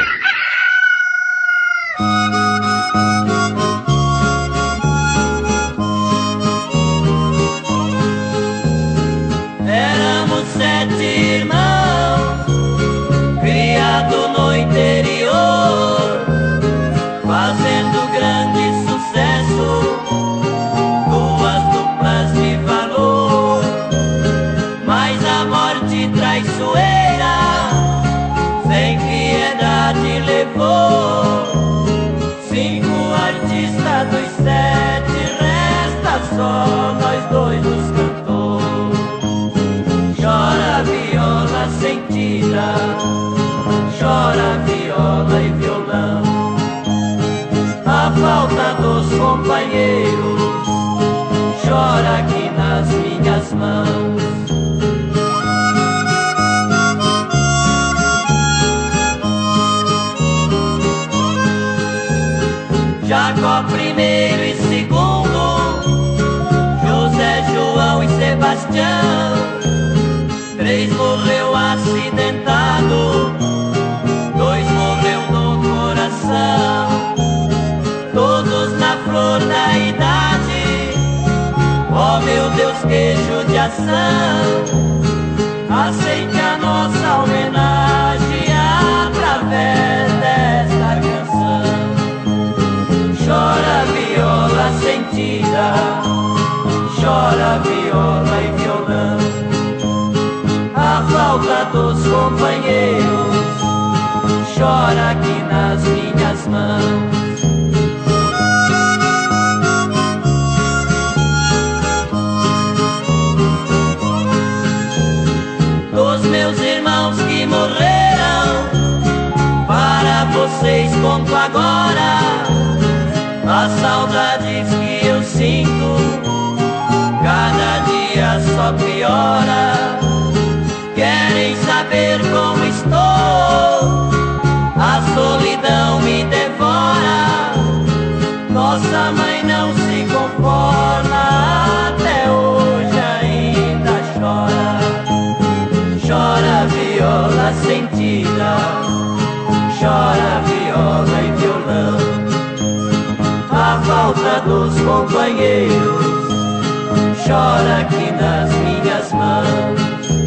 Só nós dois os cantou. Chora viola sentida, chora viola e falta dos companheiros chora aqui nas minhas mãos. Jacó primeiro e segundo, José, João e Sebastião, três morreu acidentado, dois morreu no coração, todos na flor da idade. Oh meu Deus, que judiação, aceite a nossa homenagem através desta canção. Chora viola sentida, chora viola e violão, a falta dos companheiros chora aqui nas minhas mãos. Dos meus irmãos que morreram, para vocês conto agora as saudades que eu sinto, cada dia só piora. Querem saber como estou, a solidão me devora. Nossa mãe não se conforma, até hoje ainda chora. Chora viola sentida, chora viola e violão, a falta dos companheiros chora aqui nas minhas mãos.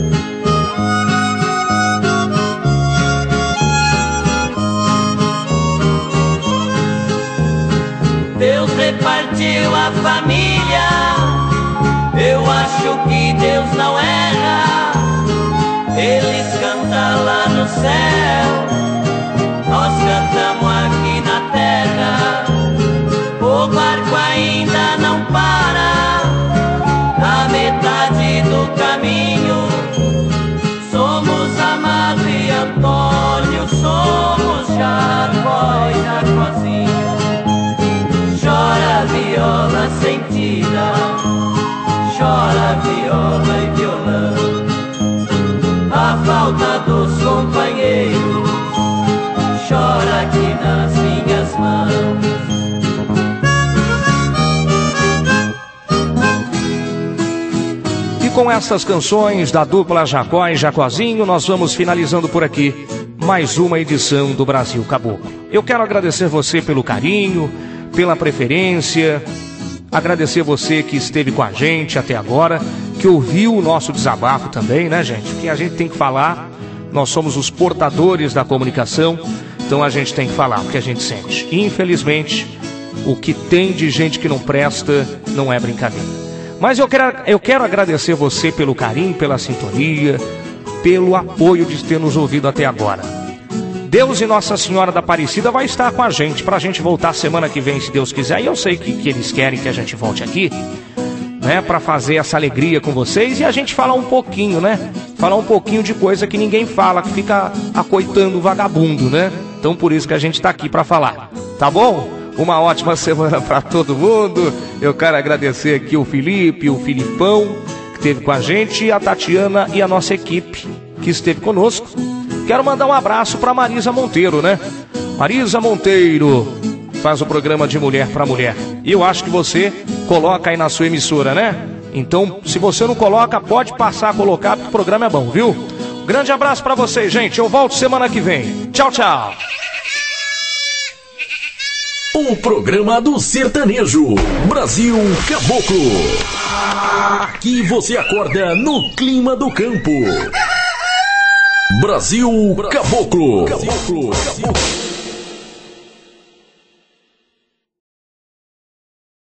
Deus repartiu a família, eu acho que Deus não erra. Eles cantam lá no céu, nós cantamos aqui na terra. O barco ainda não para, na metade do caminho. Somos Amado e Antônio, somos Jacó e Jacozinho. Chora viola sentida, chora viola e violão, a falta dos companheiros chora aqui nas minhas mãos. E com essas canções da dupla Jacó e Jacozinho, nós vamos finalizando por aqui mais uma edição do Brasil Caboclo. Eu quero agradecer você pelo carinho, pela preferência, agradecer você que esteve com a gente até agora, que ouviu o nosso desabafo também, né, gente? Porque a gente tem que falar, nós somos os portadores da comunicação, então a gente tem que falar o que a gente sente. Infelizmente, o que tem de gente que não presta não é brincadeira. Mas eu quero, eu quero agradecer você pelo carinho, pela sintonia, pelo apoio de ter nos ouvido até agora. Deus e Nossa Senhora da Aparecida vai estar com a gente, pra gente voltar semana que vem, se Deus quiser. E eu sei que, que eles querem que a gente volte aqui, né, pra fazer essa alegria com vocês e a gente falar um pouquinho, né? Falar um pouquinho de coisa que ninguém fala, que fica acoitando o vagabundo, né? Então por isso que a gente tá aqui pra falar, tá bom? Uma ótima semana pra todo mundo. Eu quero agradecer aqui o Felipe, o Filipão, que esteve com a gente, a Tatiana e a nossa equipe que esteve conosco. Quero mandar um abraço para Marisa Monteiro, né? Marisa Monteiro faz o programa de Mulher para Mulher. E eu acho que você coloca aí na sua emissora, né? Então, se você não coloca, pode passar a colocar, porque o programa é bom, viu? Um grande abraço para vocês, gente. Eu volto semana que vem. Tchau, tchau. O programa do sertanejo Brasil Caboclo. Aqui você acorda no clima do campo. Brasil Caboclo. Caboclo. Caboclo.